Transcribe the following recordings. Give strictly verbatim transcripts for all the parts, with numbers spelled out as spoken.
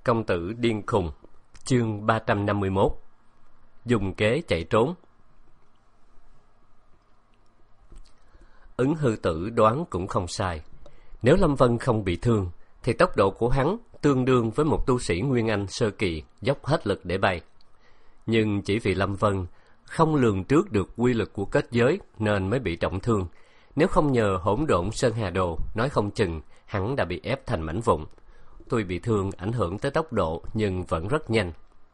Công tử điên khùng. Chương ba trăm năm mươi mốt. Dùng kế chạy trốn. Ứng hư tử đoán cũng không sai. Nếu Lâm Vân không bị thương thì tốc độ của hắn tương đương với một tu sĩ Nguyên Anh sơ kỳ dốc hết lực để bay. Nhưng chỉ vì Lâm Vân không lường trước được quy lực của kết giới nên mới bị trọng thương. Nếu không nhờ hỗn độn Sơn Hà Đồ, nói không chừng hắn đã bị ép thành mảnh vụn. Tuy bị thương ảnh hưởng tới tốc độ nhưng vẫn rất nhanh.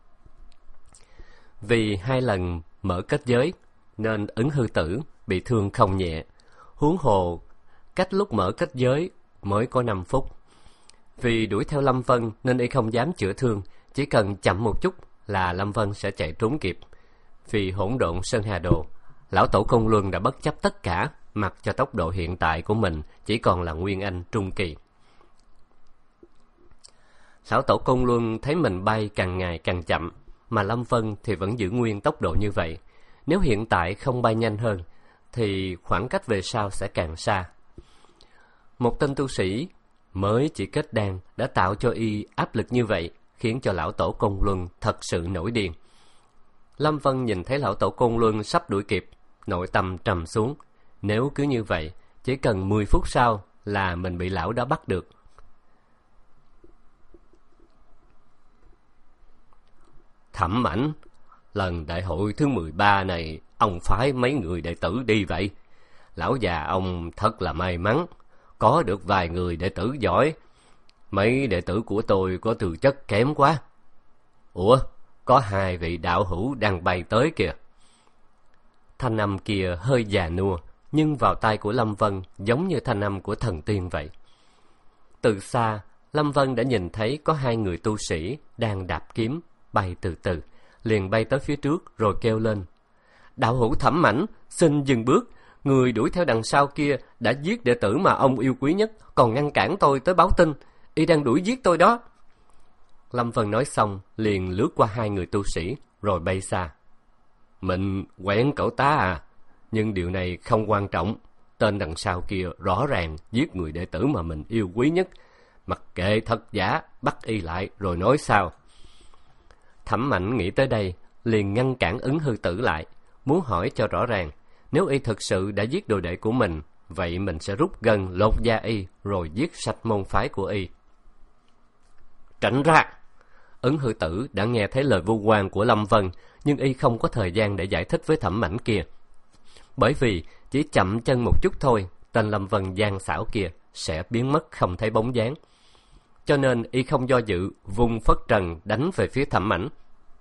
Vì hai lần mở kết giới nên Ứng hư tử bị thương không nhẹ. Huống hồ cách lúc mở kết giới mới có năm phút. Vì đuổi theo Lâm Vân nên y không dám chữa thương, chỉ cần chậm một chút là Lâm Vân sẽ chạy trốn kịp. Vì hỗn độn Sơn Hà Đồ, lão tổ Côn Luân đã bất chấp tất cả, mặc cho tốc độ hiện tại của mình chỉ còn là Nguyên Anh trung kỳ. Lão tổ Côn Luân thấy mình bay càng ngày càng chậm, mà Lâm Vân thì vẫn giữ nguyên tốc độ như vậy. Nếu hiện tại không bay nhanh hơn, thì khoảng cách về sau sẽ càng xa. Một tên tu sĩ mới chỉ kết đan đã tạo cho y áp lực như vậy, khiến cho lão tổ Côn Luân thật sự nổi điên. Lâm Vân nhìn thấy lão tổ Côn Luân sắp đuổi kịp, nội tâm trầm xuống. Nếu cứ như vậy, chỉ cần mười phút sau là mình bị lão đó bắt được. Thẩm Mãnh, lần đại hội thứ mười ba này, ông phái mấy người đệ tử đi vậy? Lão già ông thật là may mắn, có được vài người đệ tử giỏi. Mấy đệ tử của tôi có tư chất kém quá. Ủa, có hai vị đạo hữu đang bay tới kìa. Thanh âm kia hơi già nua, nhưng vào tai của Lâm Vân giống như thanh âm của thần tiên vậy. Từ xa, Lâm Vân đã nhìn thấy có hai người tu sĩ đang đạp kiếm, bay từ từ, liền bay tới phía trước rồi kêu lên. Đạo hữu Thẩm Mãnh, xin dừng bước. Người đuổi theo đằng sau kia đã giết đệ tử mà ông yêu quý nhất, còn ngăn cản tôi tới báo tin. Y đang đuổi giết tôi đó. Lâm Vân nói xong, liền lướt qua hai người tu sĩ, rồi bay xa. Mình quen cậu ta à? Nhưng điều này không quan trọng. Tên đằng sau kia rõ ràng giết người đệ tử mà mình yêu quý nhất. Mặc kệ thật giả, bắt y lại rồi nói sao. Thẩm Mãnh nghĩ tới đây, liền ngăn cản Ứng hư tử lại, muốn hỏi cho rõ ràng. Nếu y thực sự đã giết đồ đệ của mình, vậy mình sẽ rút gân lột da y, rồi giết sạch môn phái của y. Tránh ra! Ứng hư tử đã nghe thấy lời vu oan của Lâm Vân, nhưng y không có thời gian để giải thích với Thẩm Mãnh kia. Bởi vì chỉ chậm chân một chút thôi, tên Lâm Vân gian xảo kia sẽ biến mất không thấy bóng dáng. Cho nên y không do dự, vung phất trần đánh về phía Thẩm Mãnh.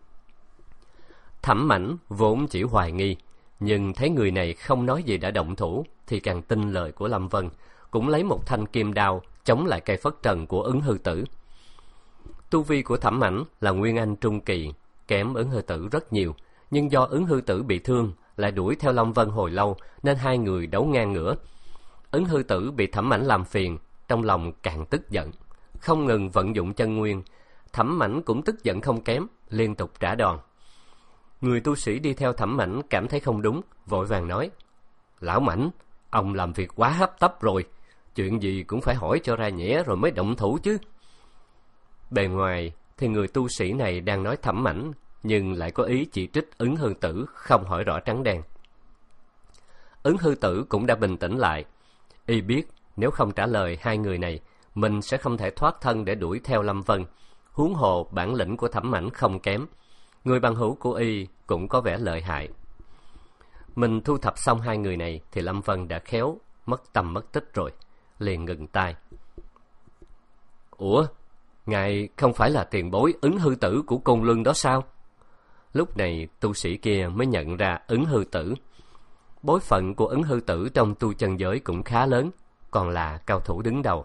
Thẩm Mãnh vốn chỉ hoài nghi, nhưng thấy người này không nói gì đã động thủ, thì càng tin lời của Lâm Vân, cũng lấy một thanh kim đao chống lại cây phất trần của Ứng hư tử. Tu vi của Thẩm Mãnh là Nguyên Anh trung kỳ, kém Ứng hư tử rất nhiều, nhưng do Ứng hư tử bị thương, lại đuổi theo Lâm Vân hồi lâu, nên hai người đấu ngang ngửa. Ứng hư tử bị Thẩm Mãnh làm phiền, trong lòng càng tức giận, không ngừng vận dụng chân nguyên. Thẩm Mãnh cũng tức giận không kém, liên tục trả đòn. Người tu sĩ đi theo Thẩm Mãnh cảm thấy không đúng, vội vàng nói. Lão Mãnh, ông làm việc quá hấp tấp rồi, chuyện gì cũng phải hỏi cho ra nhẽ rồi mới động thủ chứ. Bề ngoài thì người tu sĩ này đang nói Thẩm Mãnh, nhưng lại có ý chỉ trích Ứng hư tử, không hỏi rõ trắng đen. Ứng hư tử cũng đã bình tĩnh lại. Y biết nếu không trả lời hai người này, mình sẽ không thể thoát thân để đuổi theo Lâm Vân. Huống hồ bản lĩnh của Thẩm Mãnh không kém, người bằng hữu của y cũng có vẻ lợi hại. Mình thu thập xong hai người này thì Lâm Vân đã khéo mất tâm mất tích rồi, liền ngừng tay. Ủa, ngài không phải là tiền bối Ứng hư tử của Côn Luân đó sao? Lúc này tu sĩ kia mới nhận ra Ứng hư tử. Bối phận của Ứng hư tử trong tu chân giới cũng khá lớn, còn là cao thủ đứng đầu.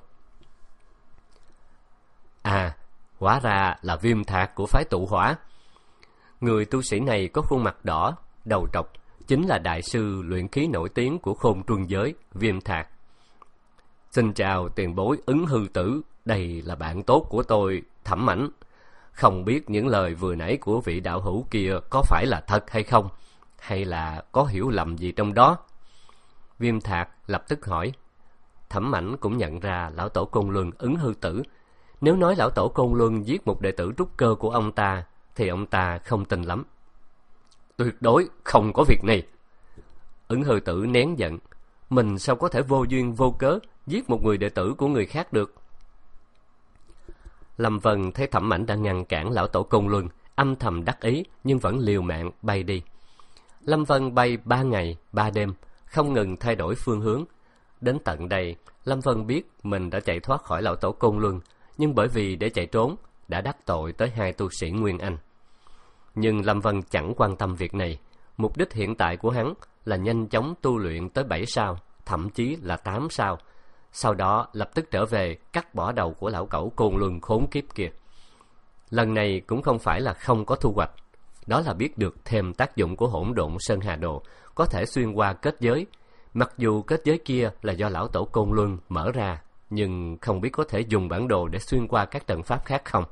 À, hóa ra là Viêm Thạc của phái Tụ Hỏa. Người tu sĩ này có khuôn mặt đỏ, đầu trọc, chính là đại sư luyện khí nổi tiếng của Khôn Truân giới, Viêm Thạc. Xin chào tiền bối Ứng hư tử, đây là bạn tốt của tôi, Thẩm Mãnh. Không biết những lời vừa nãy của vị đạo hữu kia có phải là thật hay không, hay là có hiểu lầm gì trong đó? Viêm Thạc lập tức hỏi. Thẩm Mãnh cũng nhận ra lão tổ Côn Luân Ứng hư tử. Nếu nói lão tổ Côn Luân giết một đệ tử trúc cơ của ông ta, thì ông ta không tin lắm. Tuyệt đối không có việc này. Ứng Hư Tử nén giận. Mình sao có thể vô duyên vô cớ giết một người đệ tử của người khác được? Lâm Vân thấy Thẩm Mãnh đã ngăn cản lão tổ Côn Luân, âm thầm đắc ý nhưng vẫn liều mạng bay đi. Lâm Vân bay ba ngày ba đêm, không ngừng thay đổi phương hướng. Đến tận đây, Lâm Vân biết mình đã chạy thoát khỏi lão tổ Côn Luân, nhưng bởi vì để chạy trốn đã đắc tội tới hai tu sĩ Nguyên Anh. Nhưng Lâm Vân chẳng quan tâm việc này. Mục đích hiện tại của hắn là nhanh chóng tu luyện tới bảy sao, thậm chí là tám sao. Sau đó lập tức trở về cắt bỏ đầu của lão cẩu Côn Luân khốn kiếp kia. Lần này cũng không phải là không có thu hoạch, đó là biết được thêm tác dụng của hỗn độn Sơn Hà Đồ, có thể xuyên qua kết giới. Mặc dù kết giới kia là do lão tổ Côn Luân mở ra, nhưng không biết có thể dùng bản đồ để xuyên qua các trận pháp khác không.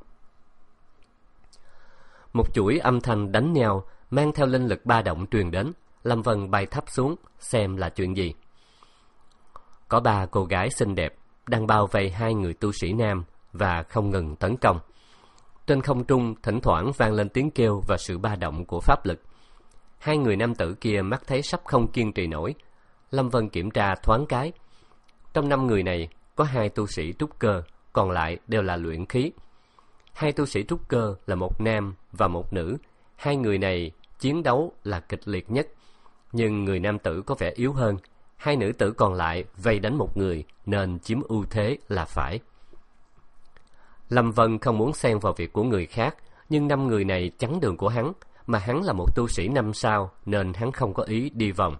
Một chuỗi âm thanh đánh nhau mang theo linh lực ba động truyền đến. Lâm Vân bay thấp xuống xem là chuyện gì. Có ba cô gái xinh đẹp đang bao vây hai người tu sĩ nam và không ngừng tấn công. Trên không trung thỉnh thoảng vang lên tiếng kêu và sự ba động của pháp lực. Hai người nam tử kia mắt thấy sắp không kiên trì nổi. Lâm Vân kiểm tra thoáng cái. Trong năm người này có hai tu sĩ trúc cơ, còn lại đều là luyện khí. Hai tu sĩ trúc cơ là một nam và một nữ. Hai người này chiến đấu là kịch liệt nhất, nhưng người nam tử có vẻ yếu hơn. Hai nữ tử còn lại vây đánh một người nên chiếm ưu thế là phải. Lâm Vân không muốn xen vào việc của người khác, nhưng năm người này chắn đường của hắn, mà hắn là một tu sĩ năm sao nên hắn không có ý đi vòng.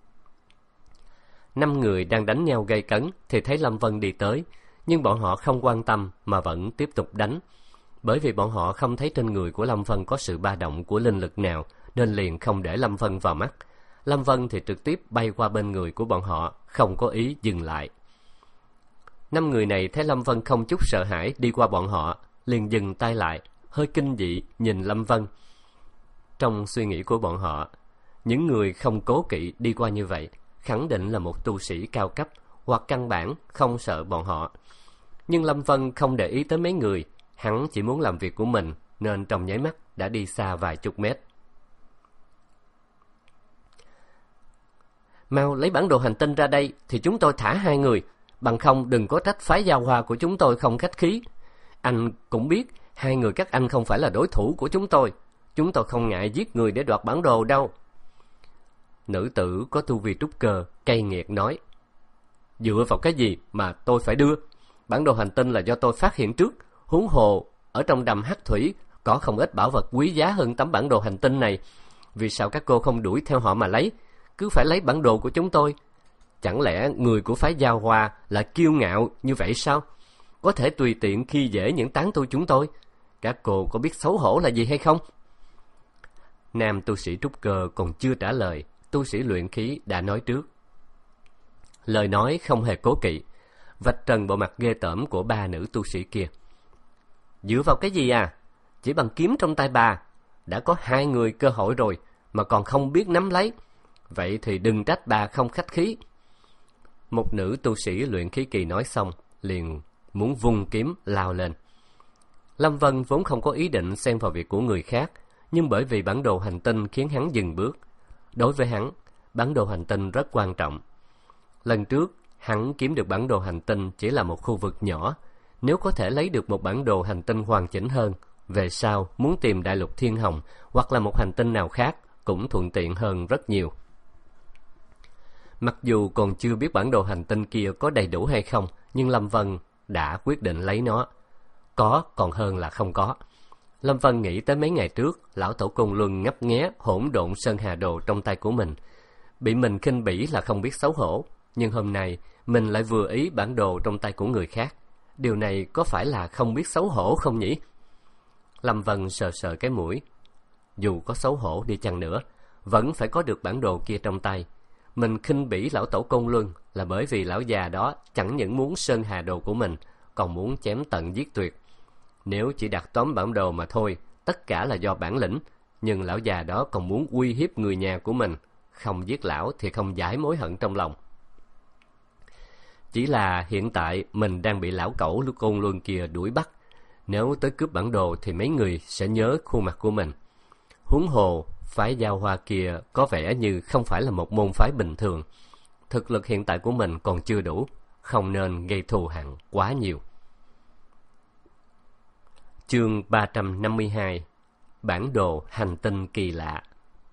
Năm người đang đánh nhau gay cấn thì thấy Lâm Vân đi tới, nhưng bọn họ không quan tâm mà vẫn tiếp tục đánh. Bởi vì bọn họ không thấy trên người của Lâm Vân có sự ba động của linh lực nào, nên liền không để Lâm Vân vào mắt. Lâm Vân thì trực tiếp bay qua bên người của bọn họ, không có ý dừng lại. Năm người này thấy Lâm Vân không chút sợ hãi đi qua bọn họ, liền dừng tay lại, hơi kinh dị nhìn Lâm Vân. Trong suy nghĩ của bọn họ, những người không cố kỵ đi qua như vậy khẳng định là một tu sĩ cao cấp, hoặc căn bản không sợ bọn họ. Nhưng Lâm Vân không để ý tới mấy người, hắn chỉ muốn làm việc của mình, nên trong nháy mắt đã đi xa vài chục mét. Mau lấy bản đồ hành tinh ra đây thì chúng tôi thả hai người, bằng không đừng có trách phái Giao Hoa của chúng tôi không khách khí. Anh cũng biết hai người các anh không phải là đối thủ của chúng tôi. Chúng tôi không ngại giết người để đoạt bản đồ đâu. Nữ tử có tu vi trúc cơ cay nghiệt nói: Dựa vào cái gì mà tôi phải đưa? Bản đồ hành tinh là do tôi phát hiện trước. Huống hồ ở trong đầm hắc thủy có không ít bảo vật quý giá hơn tấm bản đồ hành tinh này. Vì sao các cô không đuổi theo họ mà lấy, cứ phải lấy bản đồ của chúng tôi? Chẳng lẽ người của phái Giao Hoa là kiêu ngạo như vậy sao? Có thể tùy tiện khi dễ những tán tu chúng tôi? Các cô có biết xấu hổ là gì hay không? Nam tu sĩ trúc cơ còn chưa trả lời, tu sĩ luyện khí đã nói trước. Lời nói không hề cố kỵ, vạch trần bộ mặt ghê tởm của ba nữ tu sĩ kia. Dựa vào cái gì à? Chỉ bằng kiếm trong tay bà, đã có hai người cơ hội rồi mà còn không biết nắm lấy. Vậy thì đừng trách bà không khách khí. Một nữ tu sĩ luyện khí kỳ nói xong, liền muốn vung kiếm lao lên. Lâm Vân vốn không có ý định xen vào việc của người khác, nhưng bởi vì bản đồ hành tinh khiến hắn dừng bước. Đối với hắn, bản đồ hành tinh rất quan trọng. Lần trước, hắn kiếm được bản đồ hành tinh chỉ là một khu vực nhỏ. Nếu có thể lấy được một bản đồ hành tinh hoàn chỉnh hơn, về sau muốn tìm đại lục Thiên Hồng hoặc là một hành tinh nào khác cũng thuận tiện hơn rất nhiều. Mặc dù còn chưa biết bản đồ hành tinh kia có đầy đủ hay không, nhưng Lâm Vân đã quyết định lấy nó. Có còn hơn là không có. Lâm Vân nghĩ tới mấy ngày trước, lão tổ Côn Luân ngấp nghé hỗn độn Sơn Hà Đồ trong tay của mình. Bị mình khinh bỉ là không biết xấu hổ, nhưng hôm nay mình lại vừa ý bản đồ trong tay của người khác. Điều này có phải là không biết xấu hổ không nhỉ? Lâm Vân sờ sờ cái mũi. Dù có xấu hổ đi chăng nữa, vẫn phải có được bản đồ kia trong tay. Mình khinh bỉ lão tổ Côn Luân là bởi vì lão già đó chẳng những muốn Sơn Hà Đồ của mình, còn muốn chém tận giết tuyệt. Nếu chỉ đặt tóm bản đồ mà thôi, tất cả là do bản lĩnh, nhưng lão già đó còn muốn uy hiếp người nhà của mình. Không giết lão thì không giải mối hận trong lòng. Chỉ là hiện tại mình đang bị lão cẩu Côn Luân kia đuổi bắt, Nếu tới cướp bản đồ thì mấy người sẽ nhớ khuôn mặt của mình. Huống hồ, phái Giao Hoa kia có vẻ như không phải là một môn phái bình thường. Thực lực hiện tại của mình còn chưa đủ, không nên gây thù hằn quá nhiều. Chương ba trăm năm mươi hai. Bản đồ hành tinh kỳ lạ.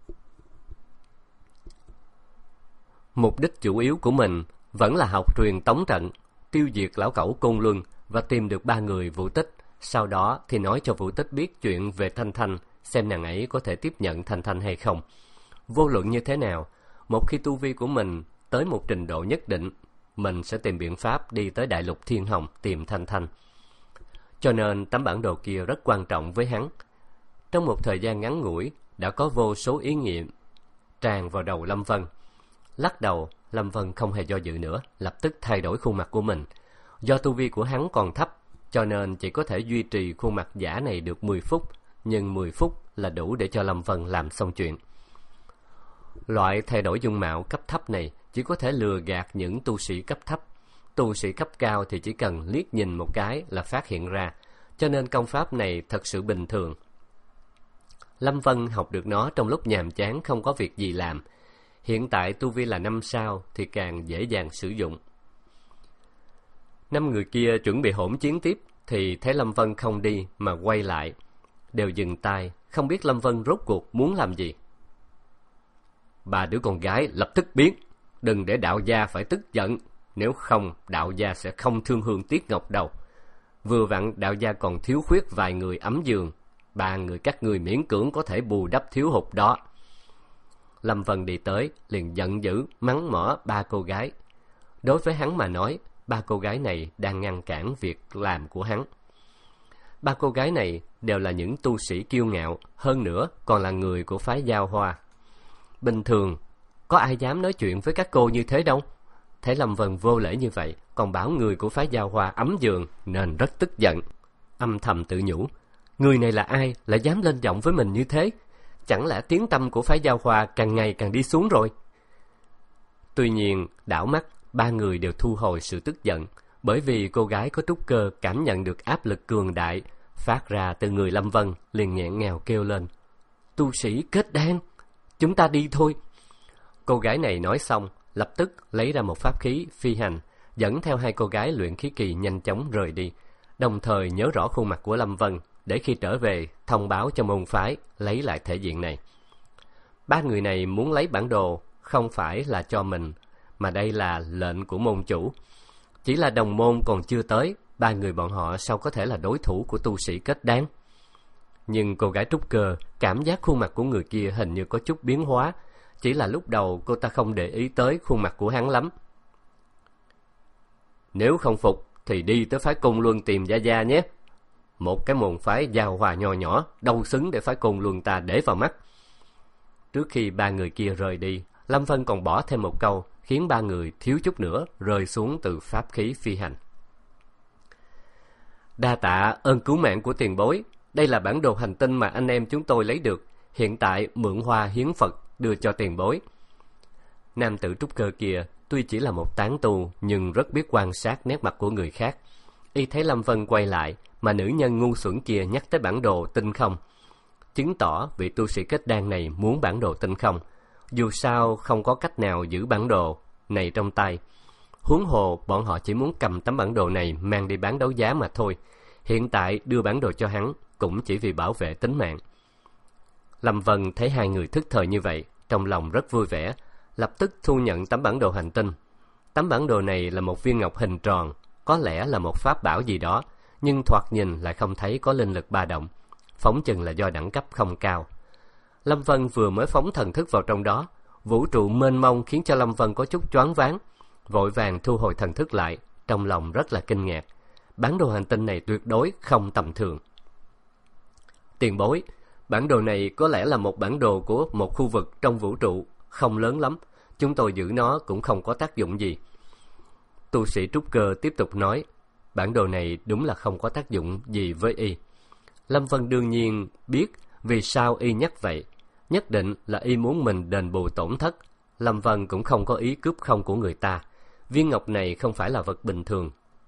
Mục đích chủ yếu của mình vẫn là học truyền tống trận, tiêu diệt lão cẩu Côn Luân và tìm được ba người Vũ Tích. Sau đó thì nói cho Vũ Tích biết chuyện về Thanh Thanh, xem nàng ấy có thể tiếp nhận Thanh Thanh hay không. Vô luận như thế nào, một khi tu vi của mình tới một trình độ nhất định, mình sẽ tìm biện pháp đi tới Đại Lục Thiên Hồng tìm Thanh Thanh. Cho nên tấm bản đồ kia rất quan trọng với hắn. Trong một thời gian ngắn ngủi, đã có vô số ý niệm tràn vào đầu Lâm Vân. Lắc đầu, Lâm Vân không hề do dự nữa, lập tức thay đổi khuôn mặt của mình. Do tu vi của hắn còn thấp, cho nên chỉ có thể duy trì khuôn mặt giả này được mười phút, nhưng mười phút là đủ để cho Lâm Vân làm xong chuyện. Loại thay đổi dung mạo cấp thấp này chỉ có thể lừa gạt những tu sĩ cấp thấp. Tu sĩ cấp cao thì chỉ cần liếc nhìn một cái là phát hiện ra, cho nên công pháp này thật sự bình thường. Lâm Vân học được nó trong lúc nhàm chán không có việc gì làm. Hiện tại tu vi là năm sao thì càng dễ dàng sử dụng. Năm người kia chuẩn bị hỗn chiến tiếp thì thấy Lâm Vân không đi mà quay lại, đều dừng tay, không biết Lâm Vân rốt cuộc muốn làm gì. Ba đứa con gái lập tức biến, đừng để đạo gia phải tức giận, nếu không đạo gia sẽ không thương hương tiếc ngọc đâu. Vừa vặn đạo gia còn thiếu khuyết vài người ấm giường, ba người các người miễn cưỡng có thể bù đắp thiếu hụt đó. Lâm Vân đi tới liền giận dữ mắng mỏ ba cô gái. Đối với hắn mà nói, ba cô gái này đang ngăn cản việc làm của hắn. Ba cô gái này đều là những tu sĩ kiêu ngạo, hơn nữa còn là người của phái Giao Hoa. Bình thường có ai dám nói chuyện với các cô như thế đâu. Thấy Lâm Vân vô lễ như vậy, còn bảo người của phái Giao Hoa ấm giường, nên rất tức giận. Âm thầm tự nhủ, người này là ai lại dám lên giọng với mình như thế? Chẳng lẽ tiếng tăm của phái Giao Hoa càng ngày càng đi xuống rồi? Tuy nhiên, đảo mắt, ba người đều thu hồi sự tức giận, bởi vì cô gái có trúc cơ cảm nhận được áp lực cường đại phát ra từ người Lâm Vân, liền nghẹn ngào kêu lên: Tu sĩ kết đan, chúng ta đi thôi. Cô gái này nói xong, lập tức lấy ra một pháp khí phi hành, dẫn theo hai cô gái luyện khí kỳ nhanh chóng rời đi, đồng thời nhớ rõ khuôn mặt của Lâm Vân để khi trở về thông báo cho môn phái lấy lại thể diện này. Ba người này muốn lấy bản đồ không phải là cho mình, mà đây là lệnh của môn chủ. Chỉ là đồng môn còn chưa tới, ba người bọn họ sao có thể là đối thủ của tu sĩ kết đan? Nhưng cô gái trúc cơ cảm giác khuôn mặt của người kia hình như có chút biến hóa, chỉ là lúc đầu cô ta không để ý tới khuôn mặt của hắn lắm. Nếu không phục thì đi tới phái Côn Luân tìm Gia Gia nhé. Một cái môn phái Giao Hòa nho nhỏ, đâu xứng để phái Côn Luân ta để vào mắt. Trước khi ba người kia rời đi, Lâm Vân còn bỏ thêm một câu, khiến ba người thiếu chút nữa rơi xuống từ pháp khí phi hành. Đa tạ ơn cứu mạng của tiền bối. Đây là bản đồ hành tinh mà anh em chúng tôi lấy được, hiện tại mượn hoa hiến Phật đưa cho tiền bối. Nam tử trúc cơ kia tuy chỉ là một tán tu, nhưng rất biết quan sát nét mặt của người khác. Y thấy Lâm Vân quay lại, mà nữ nhân ngu xuẩn kia nhắc tới bản đồ tinh không, chứng tỏ vị tu sĩ kết đan này muốn bản đồ tinh không. Dù sao không có cách nào giữ bản đồ này trong tay. Huống hồ bọn họ chỉ muốn cầm tấm bản đồ này mang đi bán đấu giá mà thôi. Hiện tại đưa bản đồ cho hắn cũng chỉ vì bảo vệ tính mạng. Lâm Vân thấy hai người thức thời như vậy, trong lòng rất vui vẻ, lập tức thu nhận tấm bản đồ hành tinh. Tấm bản đồ này là một viên ngọc hình tròn, có lẽ là một pháp bảo gì đó, nhưng thoạt nhìn lại không thấy có linh lực ba động, phỏng chừng là do đẳng cấp không cao. Lâm Vân vừa mới phóng thần thức vào trong đó, vũ trụ mênh mông khiến cho Lâm Vân có chút choáng váng, vội vàng thu hồi thần thức lại, trong lòng rất là kinh ngạc. Bản đồ hành tinh này tuyệt đối không tầm thường. Tiền bối, bản đồ này có lẽ là một bản đồ của một khu vực trong vũ trụ, không lớn lắm, chúng tôi giữ nó cũng không có tác dụng gì. Tu sĩ trúc cơ tiếp tục nói, bản đồ này đúng là không có tác dụng gì với y. Lâm Vân đương nhiên biết vì sao y nhắc vậy, nhất định là y muốn mình đền bù tổn thất. Lâm Vân cũng không có ý cướp không của người ta. Viên ngọc này không phải là vật bình thường,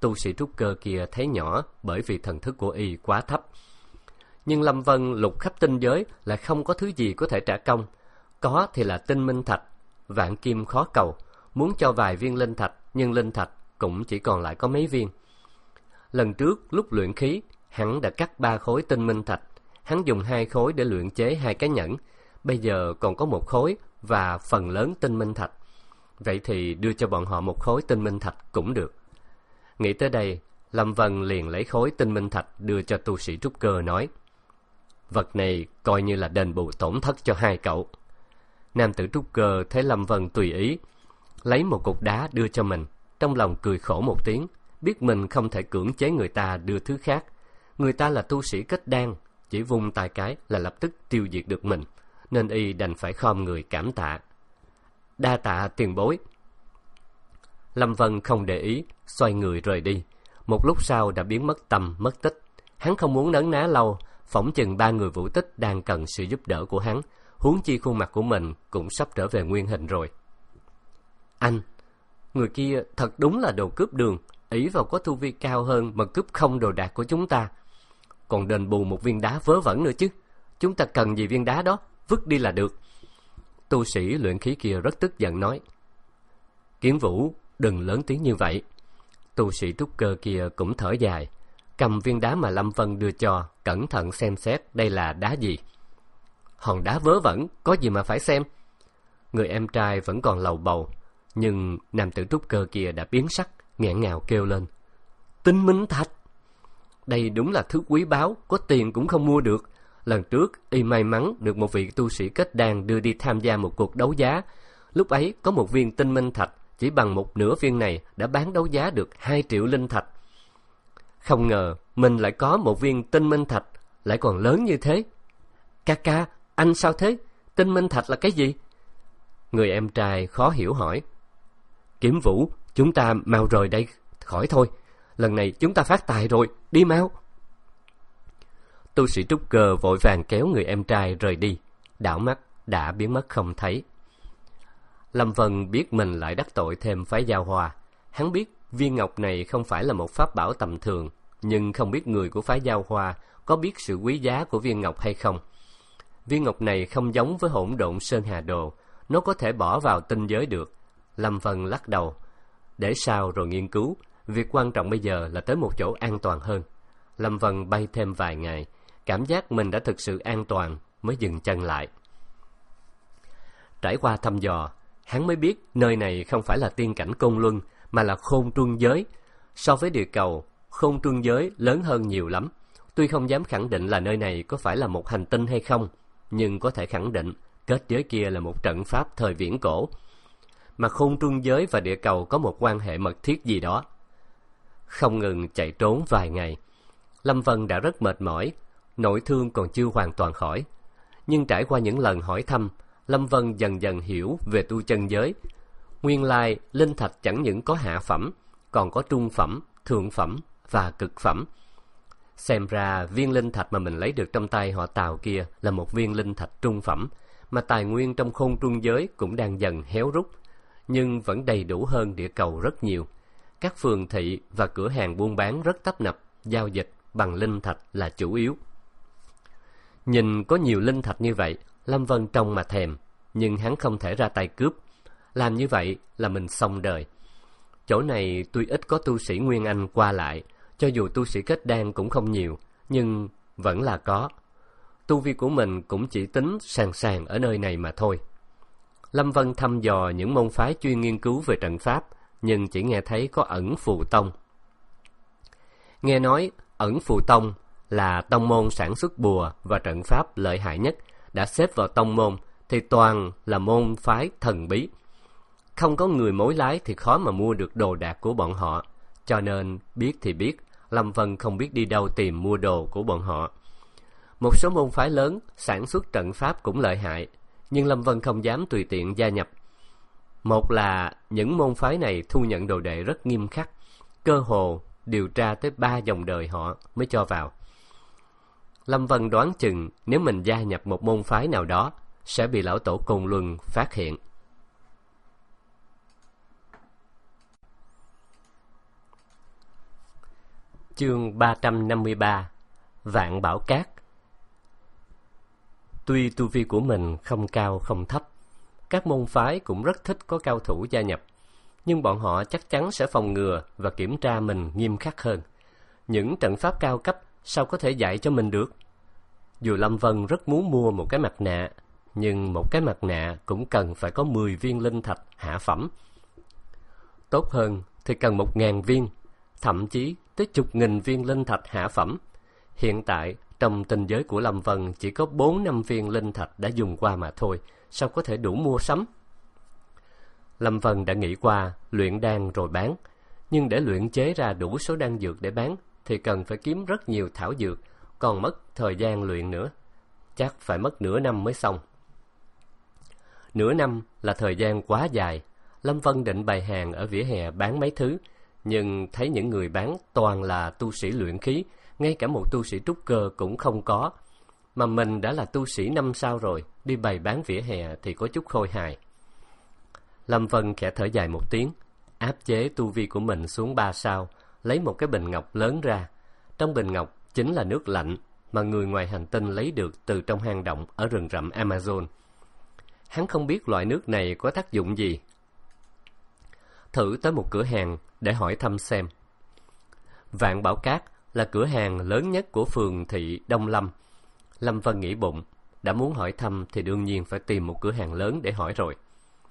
tu sĩ trúc cơ kia thấy nhỏ bởi vì thần thức của y quá thấp. Nhưng Lâm Vân lục khắp tinh giới lại không có thứ gì có thể trả công. Có thì là tinh minh thạch, vạn kim khó cầu, muốn cho vài viên linh thạch, nhưng linh thạch cũng chỉ còn lại có mấy viên. Lần trước lúc luyện khí, hắn đã cắt ba khối tinh minh thạch, hắn dùng hai khối để luyện chế hai cái nhẫn, bây giờ còn có một khối và phần lớn tinh minh thạch. Vậy thì đưa cho bọn họ một khối tinh minh thạch cũng được. Nghĩ tới đây, Lâm Vân liền lấy khối tinh minh thạch đưa cho tu sĩ trúc cơ nói: vật này coi như là đền bù tổn thất cho hai cậu. Nam tử trúc cơ thấy Lâm Vân tùy ý, lấy một cục đá đưa cho mình, trong lòng cười khổ một tiếng, biết mình không thể cưỡng chế người ta đưa thứ khác. Người ta là tu sĩ kết đan, chỉ vung tay cái là lập tức tiêu diệt được mình, nên y đành phải khom người cảm tạ. Đa tạ tiền bối. Lâm Vân không để ý, xoay người rời đi. Một lúc sau đã biến mất tăm mất tích. Hắn không muốn nấn ná lâu, phỏng chừng ba người Vũ Tích đang cần sự giúp đỡ của hắn, huống chi khuôn mặt của mình cũng sắp trở về nguyên hình rồi. Anh, người kia thật đúng là đồ cướp đường, ỷ vào có tu vi cao hơn mà cướp không đồ đạc của chúng ta. Còn đền bù một viên đá vớ vẩn nữa chứ. Chúng ta cần gì viên đá đó, vứt đi là được. Tu sĩ luyện khí kia rất tức giận nói: Kiến Vũ, đừng lớn tiếng như vậy. Tu sĩ trúc cơ kia cũng thở dài, cầm viên đá mà Lâm Vân đưa cho, cẩn thận xem xét đây là đá gì. Hòn đá vớ vẩn, có gì mà phải xem. Người em trai vẫn còn lầu bầu, nhưng nam tử trúc cơ kia đã biến sắc, nghẹn ngào kêu lên: Tinh minh thạch! Đây đúng là thứ quý báu, có tiền cũng không mua được. Lần trước, y may mắn được một vị tu sĩ kết đan đưa đi tham gia một cuộc đấu giá. Lúc ấy có một viên tinh minh thạch, chỉ bằng một nửa viên này đã bán đấu giá được hai triệu linh thạch. Không ngờ mình lại có một viên tinh minh thạch, lại còn lớn như thế. Ca ca, anh sao thế? Tinh minh thạch là cái gì? Người em trai khó hiểu hỏi. Kiếm Vũ, chúng ta mau rời đây khỏi thôi. Lần này chúng ta phát tài rồi, đi mau. Tu sĩ trúc cơ vội vàng kéo người em trai rời đi, đảo mắt đã biến mất không thấy. Lâm Vân biết mình lại đắc tội thêm phái Giao Hoa. Hắn biết viên ngọc này không phải là một pháp bảo tầm thường, nhưng không biết người của phái Giao Hoa có biết sự quý giá của viên ngọc hay không. Viên ngọc này không giống với hỗn độn sơn hà đồ, nó có thể bỏ vào tinh giới được. Lâm Vân lắc đầu, để sau rồi nghiên cứu, việc quan trọng bây giờ là tới một chỗ an toàn hơn. Lâm Vân bay thêm vài ngày, cảm giác mình đã thực sự an toàn mới dừng chân lại. Trải qua thăm dò, hắn mới biết nơi này không phải là tiên cảnh Côn Luân, mà là Khôn Truân Giới. So với địa cầu, Khôn Truân Giới lớn hơn nhiều lắm. Tuy không dám khẳng định là nơi này có phải là một hành tinh hay không, nhưng có thể khẳng định kết giới kia là một trận pháp thời viễn cổ. Mà Khôn Truân Giới và địa cầu có một quan hệ mật thiết gì đó. Không ngừng chạy trốn vài ngày, Lâm Vân đã rất mệt mỏi, nội thương còn chưa hoàn toàn khỏi. Nhưng trải qua những lần hỏi thăm, Lâm Vân dần dần hiểu về tu chân giới. Nguyên lai, linh thạch chẳng những có hạ phẩm, còn có trung phẩm, thượng phẩm và cực phẩm. Xem ra viên linh thạch mà mình lấy được trong tay họ Tào kia là một viên linh thạch trung phẩm, mà tài nguyên trong Khôn Truân Giới cũng đang dần héo rút, nhưng vẫn đầy đủ hơn địa cầu rất nhiều. Các phường thị và cửa hàng buôn bán rất tấp nập, giao dịch bằng linh thạch là chủ yếu. Nhìn có nhiều linh thạch như vậy, Lâm Vân trông mà thèm, nhưng hắn không thể ra tay cướp. Làm như vậy là mình xong đời. Chỗ này tuy ít có tu sĩ Nguyên Anh qua lại, cho dù tu sĩ kết đan cũng không nhiều, nhưng vẫn là có. Tu vi của mình cũng chỉ tính sàn sàn ở nơi này mà thôi. Lâm Vân thăm dò những môn phái chuyên nghiên cứu về trận pháp, nhưng chỉ nghe thấy có Ẩn Phù Tông. Nghe nói Ẩn Phù Tông là tông môn sản xuất bùa và trận pháp lợi hại nhất, đã xếp vào tông môn thì toàn là môn phái thần bí. Không có người mối lái thì khó mà mua được đồ đạc của bọn họ, cho nên biết thì biết, Lâm Vân không biết đi đâu tìm mua đồ của bọn họ. Một số môn phái lớn sản xuất trận pháp cũng lợi hại, nhưng Lâm Vân không dám tùy tiện gia nhập. Một là những môn phái này thu nhận đồ đệ rất nghiêm khắc, cơ hồ điều tra tới ba dòng đời họ mới cho vào. Lâm Vân đoán chừng nếu mình gia nhập một môn phái nào đó sẽ bị lão tổ Côn Luân phát hiện. Chương ba trăm năm mươi ba. Vạn Bảo Cát. Tuy tu vi của mình không cao không thấp, các môn phái cũng rất thích có cao thủ gia nhập, nhưng bọn họ chắc chắn sẽ phòng ngừa và kiểm tra mình nghiêm khắc hơn. Những trận pháp cao cấp sao có thể dạy cho mình được? Dù Lâm Vân rất muốn mua một cái mặt nạ, nhưng một cái mặt nạ cũng cần phải có mười viên linh thạch hạ phẩm. Tốt hơn thì cần một ngàn viên, thậm chí tới chục nghìn viên linh thạch hạ phẩm. Hiện tại, trong tinh giới của Lâm Vân chỉ có bốn năm viên linh thạch đã dùng qua mà thôi, sao có thể đủ mua sắm? Lâm Vân đã nghĩ qua luyện đan rồi bán, nhưng để luyện chế ra đủ số đan dược để bán thì cần phải kiếm rất nhiều thảo dược, còn mất thời gian luyện nữa. Chắc phải mất nửa năm mới xong. Nửa năm là thời gian quá dài. Lâm Vân định bày hàng ở vỉa hè bán mấy thứ, nhưng thấy những người bán toàn là tu sĩ luyện khí, ngay cả một tu sĩ trúc cơ cũng không có. Mà mình đã là tu sĩ năm sao rồi, đi bày bán vỉa hè thì có chút khôi hài. Lâm Vân khẽ thở dài một tiếng, áp chế tu vi của mình xuống ba sao, lấy một cái bình ngọc lớn ra. Trong bình ngọc chính là nước lạnh mà người ngoài hành tinh lấy được từ trong hang động ở rừng rậm Amazon. Hắn không biết loại nước này có tác dụng gì. Thử tới một cửa hàng để hỏi thăm xem. Vạn Bảo Cát là cửa hàng lớn nhất của phường thị Đông Lâm. Lâm Vân nghĩ bụng, đã muốn hỏi thăm thì đương nhiên phải tìm một cửa hàng lớn để hỏi rồi.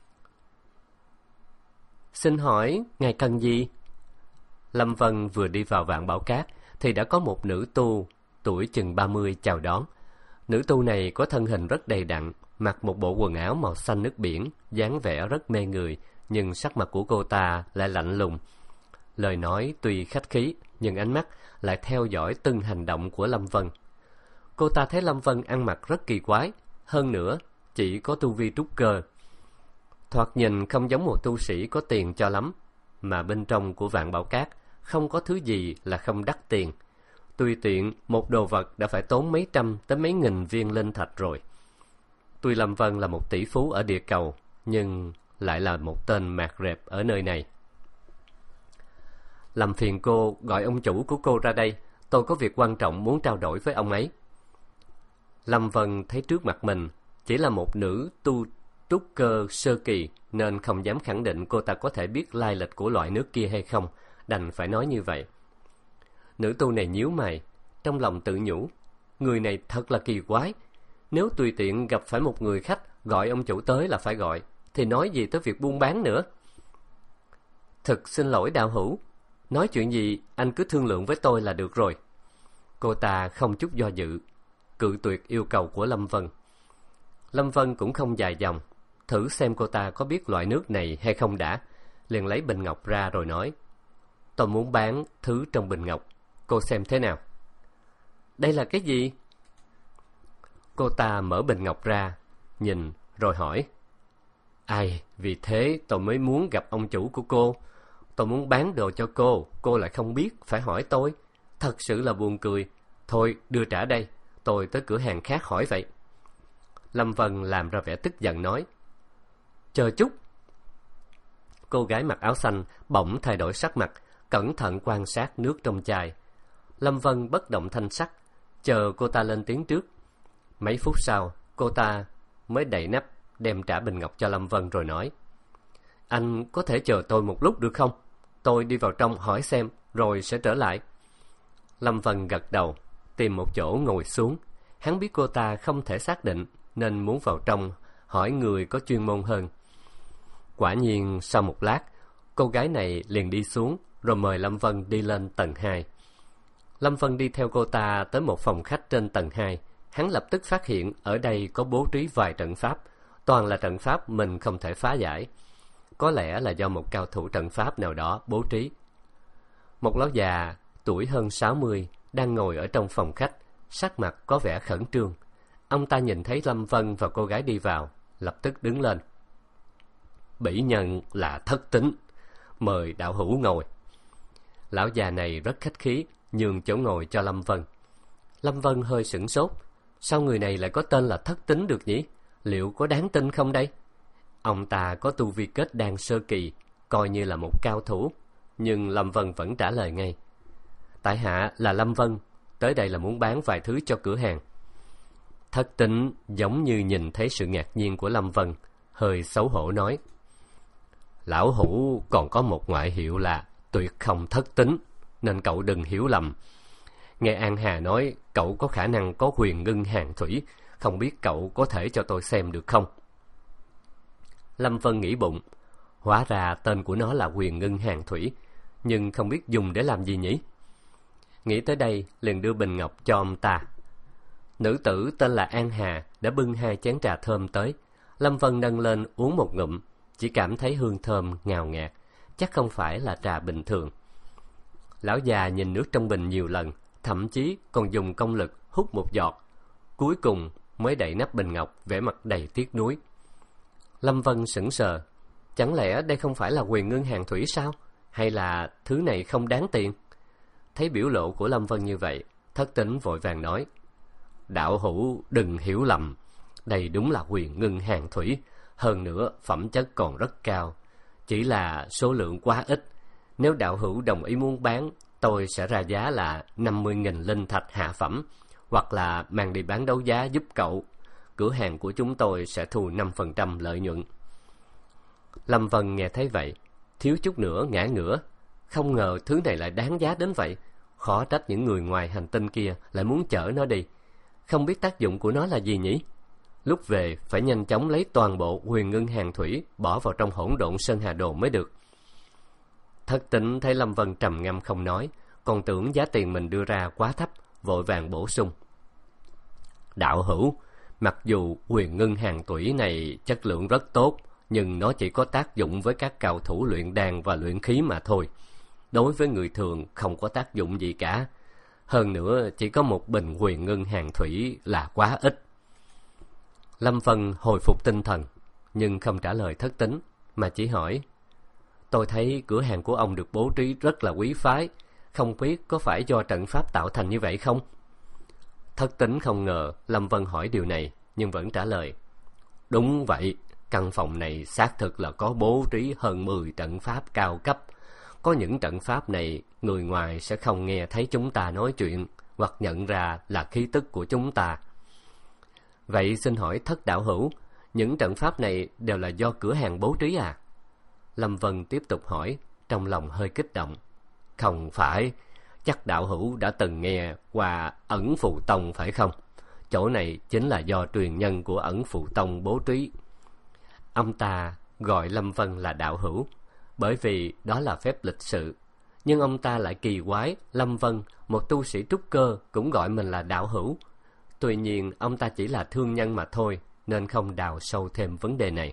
Xin hỏi, ngài cần gì? Lâm Vân vừa đi vào Vạn Bảo Cát thì đã có một nữ tu tuổi chừng ba mươi chào đón. Nữ tu này có thân hình rất đầy đặn, mặc một bộ quần áo màu xanh nước biển, dáng vẻ rất mê người, nhưng sắc mặt của cô ta lại lạnh lùng. Lời nói tuy khách khí, nhưng ánh mắt lại theo dõi từng hành động của Lâm Vân. Cô ta thấy Lâm Vân ăn mặc rất kỳ quái, hơn nữa chỉ có tu vi trúc cơ. Thoạt nhìn không giống một tu sĩ có tiền cho lắm, mà bên trong của Vạn Bảo Cát không có thứ gì là không đắt tiền. Tùy tiện một đồ vật đã phải tốn mấy trăm tới mấy nghìn viên linh thạch rồi. Tuy Lâm Vân là một tỷ phú ở địa cầu, nhưng lại là một tên mạt rệp ở nơi này. Làm phiền cô gọi ông chủ của cô ra đây, tôi có việc quan trọng muốn trao đổi với ông ấy. Lâm Vân thấy trước mặt mình chỉ là một nữ tu trúc cơ sơ kỳ, nên không dám khẳng định cô ta có thể biết lai lịch của loại nước kia hay không, đành phải nói như vậy. Nữ tu này nhíu mày, trong lòng tự nhủ, người này thật là kỳ quái. Nếu tùy tiện gặp phải một người khách gọi ông chủ tới là phải gọi, thì nói gì tới việc buôn bán nữa. Thực xin lỗi đạo hữu, nói chuyện gì anh cứ thương lượng với tôi là được rồi. Cô ta không chút do dự, cự tuyệt yêu cầu của Lâm Vân. Lâm Vân cũng không dài dòng, thử xem cô ta có biết loại nước này hay không đã, liền lấy bình ngọc ra rồi nói, tôi muốn bán thứ trong bình ngọc, cô xem thế nào. Đây là cái gì? Cô ta mở bình ngọc ra, nhìn rồi hỏi. Ai, vì thế tôi mới muốn gặp ông chủ của cô. Tôi muốn bán đồ cho cô, cô lại không biết, phải hỏi tôi. Thật sự là buồn cười. Thôi, đưa trả đây, tôi tới cửa hàng khác hỏi vậy. Lâm Vân làm ra vẻ tức giận nói. Chờ chút. Cô gái mặc áo xanh bỗng thay đổi sắc mặt, cẩn thận quan sát nước trong chai. Lâm Vân bất động thanh sắc, chờ cô ta lên tiếng trước. Mấy phút sau, cô ta mới đậy nắp, đem trả bình ngọc cho Lâm Vân rồi nói. Anh có thể chờ tôi một lúc được không? Tôi đi vào trong hỏi xem, rồi sẽ trở lại. Lâm Vân gật đầu, tìm một chỗ ngồi xuống. Hắn biết cô ta không thể xác định, nên muốn vào trong hỏi người có chuyên môn hơn. Quả nhiên sau một lát, cô gái này liền đi xuống, rồi mời Lâm Vân đi lên tầng hai. Lâm Vân đi theo cô ta tới một phòng khách trên tầng hai. Hắn lập tức phát hiện ở đây có bố trí vài trận pháp, toàn là trận pháp mình không thể phá giải. Có lẽ là do một cao thủ trận pháp nào đó bố trí. Một lão già tuổi hơn sáu mươi đang ngồi ở trong phòng khách, sắc mặt có vẻ khẩn trương. Ông ta nhìn thấy Lâm Vân và cô gái đi vào, lập tức đứng lên. Bỉ nhân là thất tính, mời đạo hữu ngồi. Lão già này rất khách khí, nhường chỗ ngồi cho Lâm Vân. Lâm Vân hơi sửng sốt, sao người này lại có tên là thất tính được nhỉ? Liệu có đáng tin không đây? Ông ta có tu vi kết đan sơ kỳ, coi như là một cao thủ, nhưng Lâm Vân vẫn trả lời ngay. tại hạ là Lâm Vân, tới đây là muốn bán vài thứ cho cửa hàng. Thất Tín giống như nhìn thấy sự ngạc nhiên của Lâm Vân, hơi xấu hổ nói: Lão hữu còn có một ngoại hiệu là Tuyệt Không Thất Tín, nên cậu đừng hiểu lầm. Nghe An Hà nói cậu có khả năng có huyền ngưng hàng thủy, không biết cậu có thể cho tôi xem được không? Lâm Vân nghĩ bụng, hóa ra tên của nó là huyền ngưng hàng thủy, nhưng không biết dùng để làm gì nhỉ? Nghĩ tới đây liền đưa bình ngọc cho ông ta. Nữ tử tên là An Hà đã bưng hai chén trà thơm tới. Lâm Vân nâng lên uống một ngụm, chỉ cảm thấy hương thơm ngào ngạt, chắc không phải là trà bình thường. Lão già nhìn nước trong bình nhiều lần, thậm chí còn dùng công lực hút một giọt, cuối cùng mới đậy nắp bình ngọc, vẻ mặt đầy tiếc nuối. Lâm Vân sững sờ, chẳng lẽ đây không phải là huyền ngưng hàng thủy sao? Hay là thứ này không đáng tiền? Thấy biểu lộ của Lâm Vân như vậy, Thất Tín vội vàng nói: Đạo hữu đừng hiểu lầm, đây đúng là huyền ngưng hàng thủy, hơn nữa phẩm chất còn rất cao, chỉ là số lượng quá ít. Nếu đạo hữu đồng ý muốn bán, tôi sẽ ra giá là năm mươi nghìn linh thạch hạ phẩm, hoặc là mang đi bán đấu giá giúp cậu. Cửa hàng của chúng tôi sẽ thu năm phần trăm lợi nhuận. Lâm Vân nghe thấy vậy, thiếu chút nữa ngã ngửa. Không ngờ thứ này lại đáng giá đến vậy. Khó trách những người ngoài hành tinh kia lại muốn chở nó đi. Không biết tác dụng của nó là gì nhỉ? Lúc về phải nhanh chóng lấy toàn bộ huyền ngưng hàng thủy bỏ vào trong hỗn độn sơn hà đồ mới được. Thất Tín thấy Lâm Vân trầm ngâm không nói, còn tưởng giá tiền mình đưa ra quá thấp, vội vàng bổ sung: Đạo hữu, mặc dù huyền ngưng hàng thủy này chất lượng rất tốt, nhưng nó chỉ có tác dụng với các cao thủ luyện đan và luyện khí mà thôi. Đối với người thường không có tác dụng gì cả. Hơn nữa chỉ có một bình huyền ngưng hàng thủy là quá ít. Lâm Vân hồi phục tinh thần, nhưng không trả lời Thất Tín, mà chỉ hỏi: Tôi thấy cửa hàng của ông được bố trí rất là quý phái, không biết có phải do trận pháp tạo thành như vậy không? Thất Tín không ngờ Lâm Vân hỏi điều này, nhưng vẫn trả lời: Đúng vậy, căn phòng này xác thực là có bố trí hơn mười trận pháp cao cấp. Có những trận pháp này, người ngoài sẽ không nghe thấy chúng ta nói chuyện, hoặc nhận ra là khí tức của chúng ta. Vậy xin hỏi Thất đạo hữu, những trận pháp này đều là do cửa hàng bố trí à? Lâm Vân tiếp tục hỏi, trong lòng hơi kích động. Không phải, chắc đạo hữu đã từng nghe qua Ẩn Phù Tông phải không? Chỗ này chính là do truyền nhân của Ẩn Phù Tông bố trí. Ông ta gọi Lâm Vân là đạo hữu, bởi vì đó là phép lịch sự. Nhưng ông ta lại kỳ quái, Lâm Vân, một tu sĩ trúc cơ, cũng gọi mình là đạo hữu. Tuy nhiên, ông ta chỉ là thương nhân mà thôi, nên không đào sâu thêm vấn đề này.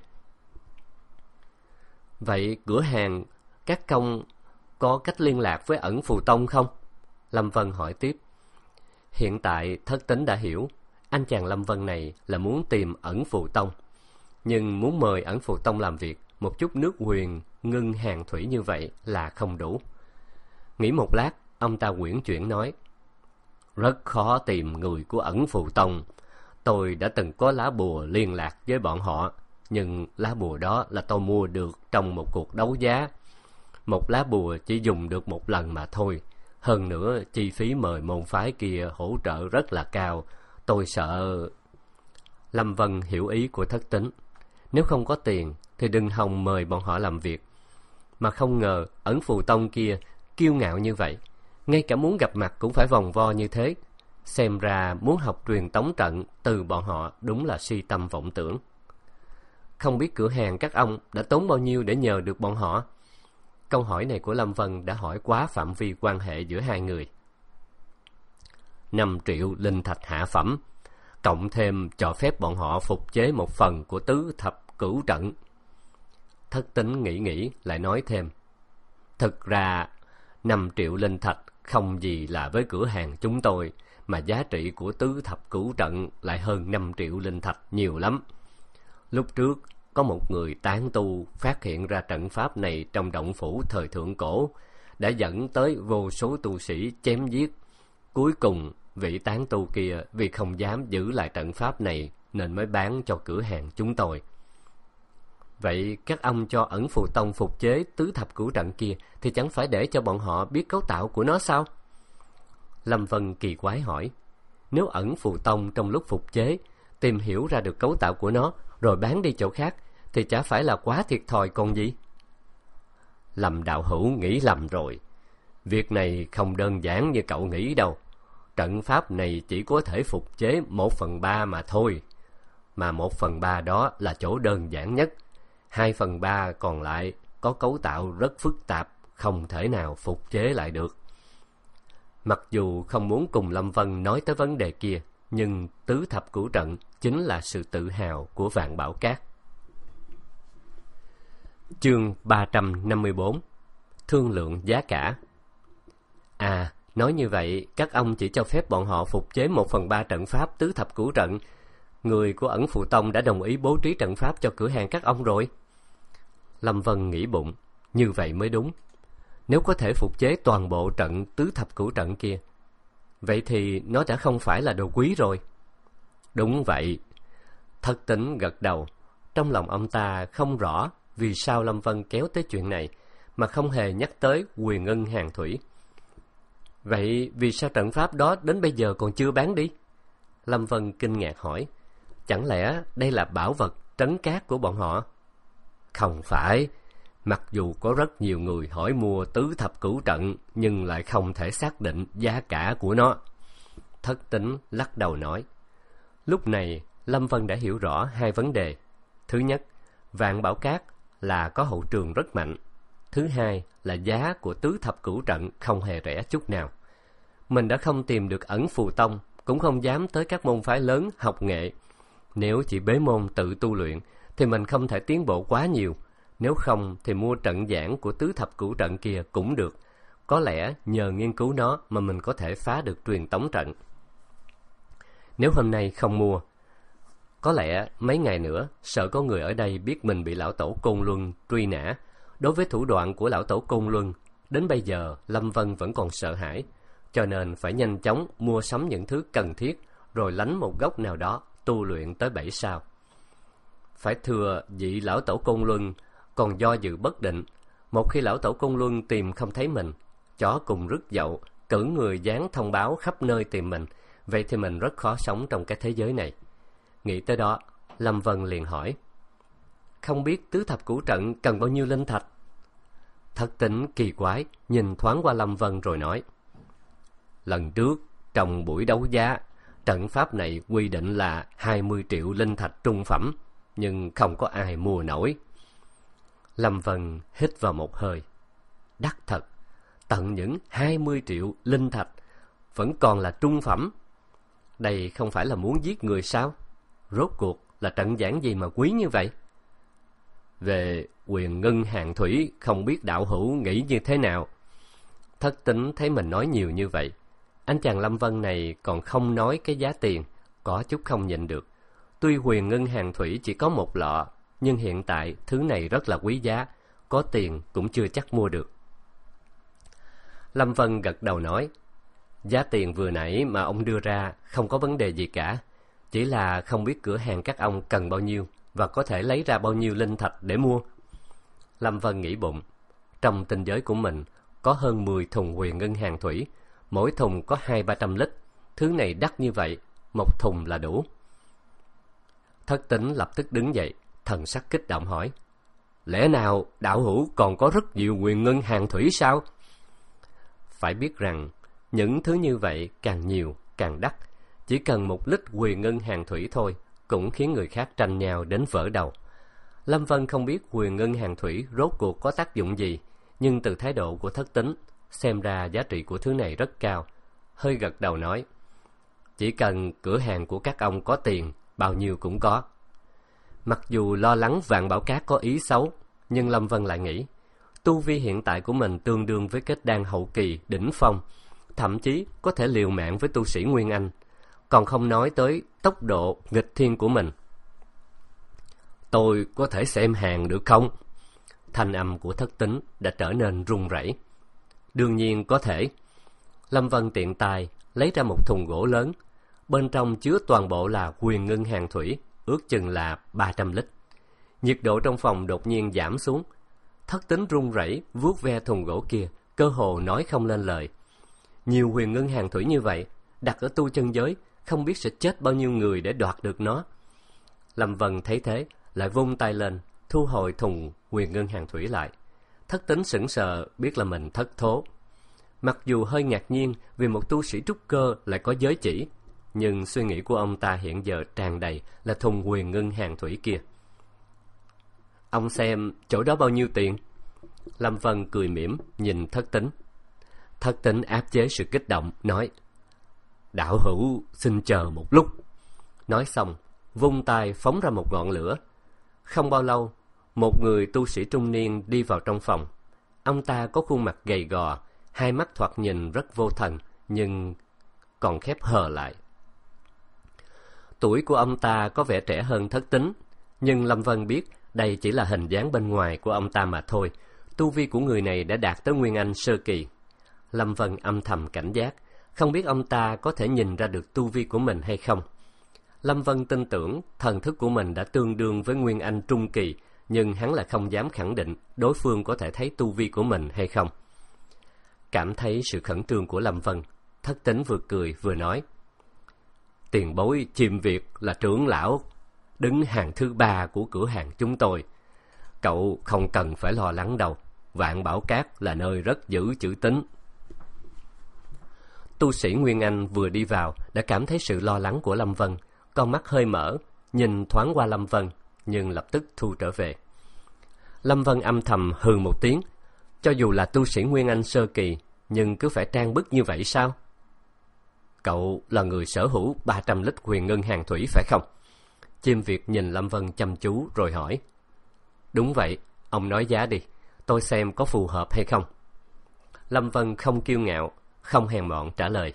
Vậy cửa hàng các công có cách liên lạc với Ẩn Phù Tông không? Lâm Vân hỏi tiếp. Hiện tại Thất Tín đã hiểu, anh chàng Lâm Vân này là muốn tìm Ẩn Phù Tông. Nhưng muốn mời Ẩn Phù Tông làm việc, một chút nước huyền ngưng hàng thủy như vậy là không đủ. Nghĩ một lát, ông ta quyển chuyển nói. Rất khó tìm người của Ẩn Phù Tông. Tôi đã từng có lá bùa liên lạc với bọn họ, nhưng lá bùa đó là tôi mua được trong một cuộc đấu giá. Một lá bùa chỉ dùng được một lần mà thôi. Hơn nữa, chi phí mời môn phái kia hỗ trợ rất là cao. Tôi sợ... Lâm Vân hiểu ý của Thất Tín. Nếu không có tiền thì đừng hòng mời bọn họ làm việc. Mà không ngờ Ẩn Phù Tông kia kiêu ngạo như vậy, ngay cả muốn gặp mặt cũng phải vòng vo như thế. Xem ra muốn học truyền tống trận từ bọn họ đúng là si tâm vọng tưởng. Không biết cửa hàng các ông đã tốn bao nhiêu để nhờ được bọn họ? Câu hỏi này của Lâm Vân đã hỏi quá phạm vi quan hệ giữa hai người. Năm triệu linh thạch hạ phẩm, cộng thêm cho phép bọn họ phục chế một phần của tứ thập cửu trận. Thất Tín nghĩ nghĩ lại nói thêm. Thực ra năm triệu linh thạch không gì là với cửa hàng chúng tôi, mà giá trị của tứ thập cửu trận lại hơn năm triệu linh thạch nhiều lắm. Lúc trước có một người tán tu phát hiện ra trận pháp này trong động phủ thời thượng cổ, đã dẫn tới vô số tu sĩ chém giết. Cuối cùng vị tán tu kia vì không dám giữ lại trận pháp này nên mới bán cho cửa hàng chúng tôi. Vậy các ông cho Ẩn Phù Tông phục chế tứ thập cửu trận kia thì chẳng phải để cho bọn họ biết cấu tạo của nó sao? Lâm Vân kỳ quái hỏi, nếu ẩn phù tông trong lúc phục chế tìm hiểu ra được cấu tạo của nó rồi bán đi chỗ khác thì chả phải là quá thiệt thòi còn gì? Lâm đạo hữu nghĩ lầm rồi. Việc này không đơn giản như cậu nghĩ đâu. Trận pháp này chỉ có thể phục chế một phần ba mà thôi. Mà một phần ba đó là chỗ đơn giản nhất. Hai phần ba còn lại có cấu tạo rất phức tạp, không thể nào phục chế lại được. Mặc dù không muốn cùng Lâm Vân nói tới vấn đề kia, nhưng tứ thập cửu trận chính là sự tự hào của Vạn Bảo Các. Chương ba trăm năm mươi bốn. Thương lượng giá cả. À, nói như vậy, các ông chỉ cho phép bọn họ phục chế một phần ba trận pháp tứ thập cửu trận. Người của ẩn phù tông đã đồng ý bố trí trận pháp cho cửa hàng các ông rồi. Lâm Vân nghĩ bụng, như vậy mới đúng. Nếu có thể phục chế toàn bộ trận tứ thập cửu trận kia, vậy thì nó đã không phải là đồ quý rồi. Đúng vậy. Thất Tính gật đầu. Trong lòng ông ta không rõ vì sao Lâm Vân kéo tới chuyện này, mà không hề nhắc tới Huyền Ngân Hàng Thủy. Vậy vì sao trận pháp đó đến bây giờ còn chưa bán đi? Lâm Vân kinh ngạc hỏi. Chẳng lẽ đây là bảo vật trấn cát của bọn họ? Không phải. Mặc dù có rất nhiều người hỏi mua tứ thập cửu trận, nhưng lại không thể xác định giá cả của nó. Thất Tính lắc đầu nói. Lúc này, Lâm Vân đã hiểu rõ hai vấn đề. Thứ nhất, Vạn Bảo Các là có hậu trường rất mạnh. Thứ hai là giá của tứ thập cửu trận không hề rẻ chút nào. Mình đã không tìm được ẩn phù tông, cũng không dám tới các môn phái lớn học nghệ. Nếu chỉ bế môn tự tu luyện, thì mình không thể tiến bộ quá nhiều. Nếu không thì mua trận giảng của tứ thập cửu trận kia cũng được. Có lẽ nhờ nghiên cứu nó mà mình có thể phá được truyền tống trận. Nếu hôm nay không mua, có lẽ mấy ngày nữa sợ có người ở đây biết mình bị lão tổ Côn Luân truy nã. Đối với thủ đoạn của lão tổ Côn Luân, đến bây giờ Lâm Vân vẫn còn sợ hãi, cho nên phải nhanh chóng mua sắm những thứ cần thiết rồi lánh một góc nào đó tu luyện tới bảy sao. Phải thừa vị lão tổ Côn Luân còn do dự bất định. Một khi lão tổ Côn Luân tìm không thấy mình, chó cùng rứt dậu, cử người dán thông báo khắp nơi tìm mình, vậy thì mình rất khó sống trong cái thế giới này. Nghĩ tới đó, Lâm Vân liền hỏi, không biết tứ thập cửu trận cần bao nhiêu linh thạch? Thất Tính kỳ quái nhìn thoáng qua Lâm Vân rồi nói, lần trước trong buổi đấu giá, trận pháp này quy định là hai mươi triệu linh thạch trung phẩm, nhưng không có ai mua nổi. Lâm Vân hít vào một hơi. Đắt thật, tận những hai mươi triệu linh thạch vẫn còn là trung phẩm. Đây không phải là muốn giết người sao? Rốt cuộc là trận giảng gì mà quý như vậy? Về Huyền Ngân Hàng Thủy, không biết đạo hữu nghĩ như thế nào? Thất Tính thấy mình nói nhiều như vậy, anh chàng Lâm Vân này còn không nói cái giá tiền, có chút không nhịn được. Tuy Huyền Ngân Hàng Thủy chỉ có một lọ, nhưng hiện tại thứ này rất là quý giá, có tiền cũng chưa chắc mua được. Lâm Vân gật đầu nói, giá tiền vừa nãy mà ông đưa ra không có vấn đề gì cả, chỉ là không biết cửa hàng các ông cần bao nhiêu và có thể lấy ra bao nhiêu linh thạch để mua. Lâm Vân nghĩ bụng, trong tinh giới của mình có hơn mười thùng Huyền Ngân Hàng Thủy, mỗi thùng có hai ba trăm lít, thứ này đắt như vậy, một thùng là đủ. Thất Tính lập tức đứng dậy, thần sắc kích động hỏi, lẽ nào đạo hữu còn có rất nhiều Huyền Ngân Hàng Thủy sao? Phải biết rằng những thứ như vậy càng nhiều càng đắt, chỉ cần một lít Huyền Ngân Hàng Thủy thôi cũng khiến người khác tranh nhau đến vỡ đầu. Lâm Vân không biết Huyền Ngân Hàng Thủy rốt cuộc có tác dụng gì, nhưng từ thái độ của Thất Tính xem ra giá trị của thứ này rất cao, hơi gật đầu nói, chỉ cần cửa hàng của các ông có tiền, bao nhiêu cũng có. Mặc dù lo lắng Vạn Bảo Các có ý xấu, nhưng Lâm Vân lại nghĩ, tu vi hiện tại của mình tương đương với kết đan hậu kỳ đỉnh phong, thậm chí có thể liều mạng với tu sĩ Nguyên Anh, còn không nói tới tốc độ nghịch thiên của mình. Tôi có thể xem hàng được không? Thanh âm của Thất Tính đã trở nên run rẩy. Đương nhiên có thể. Lâm Vân tiện tay lấy ra một thùng gỗ lớn, bên trong chứa toàn bộ là Huyền Ngân Hàng Thủy, ước chừng là ba trăm lít. Nhiệt độ trong phòng đột nhiên giảm xuống. Thất Tính run rẩy vuốt ve thùng gỗ kia, cơ hồ nói không lên lời. Nhiều huyền ngân hàng thủy như vậy, đặt ở tu chân giới, không biết sẽ chết bao nhiêu người để đoạt được nó. Lâm Vân thấy thế, lại vung tay lên, thu hồi thùng huyền ngân hàng thủy lại. Thất Tính sững sờ, biết là mình thất thố. Mặc dù hơi ngạc nhiên vì một tu sĩ trúc cơ lại có giới chỉ, nhưng suy nghĩ của ông ta hiện giờ tràn đầy là thùng huyền ngân hàng thủy kia. Ông xem chỗ đó bao nhiêu tiền? Lâm Vân cười mỉm nhìn Thất Tính. Thất Tính áp chế sự kích động, nói: Đạo hữu xin chờ một lúc. Nói xong, vung tay phóng ra một ngọn lửa. Không bao lâu, một người tu sĩ trung niên đi vào trong phòng. Ông ta có khuôn mặt gầy gò, hai mắt thoạt nhìn rất vô thần, nhưng còn khép hờ lại. Tuổi của ông ta có vẻ trẻ hơn Thất Tính, nhưng Lâm Vân biết đây chỉ là hình dáng bên ngoài của ông ta mà thôi. Tu vi của người này đã đạt tới Nguyên Anh sơ kỳ. Lâm Vân âm thầm cảnh giác, không biết ông ta có thể nhìn ra được tu vi của mình hay không. Lâm Vân tin tưởng thần thức của mình đã tương đương với Nguyên Anh trung kỳ, nhưng hắn lại không dám khẳng định đối phương có thể thấy tu vi của mình hay không. Cảm thấy sự khẩn trương của Lâm Vân, Thất Tính vừa cười vừa nói: Tiền bối Chim Việt là trưởng lão đứng hàng thứ ba của cửa hàng chúng tôi. Cậu không cần phải lo lắng đâu, Vạn Bảo Cát là nơi rất giữ chữ tín. Tu sĩ Nguyên Anh vừa đi vào đã cảm thấy sự lo lắng của Lâm Vân, con mắt hơi mở, nhìn thoáng qua Lâm Vân, nhưng lập tức thu trở về. Lâm Vân âm thầm hừ một tiếng, cho dù là tu sĩ Nguyên Anh sơ kỳ, nhưng cứ phải trang bức như vậy sao? Cậu là người sở hữu ba trăm lít huyền ngân hàng thủy phải không? Chim Việt nhìn Lâm Vân chăm chú rồi hỏi. Đúng vậy, ông nói giá đi, tôi xem có phù hợp hay không. Lâm Vân không kiêu ngạo, không hèn mọn trả lời.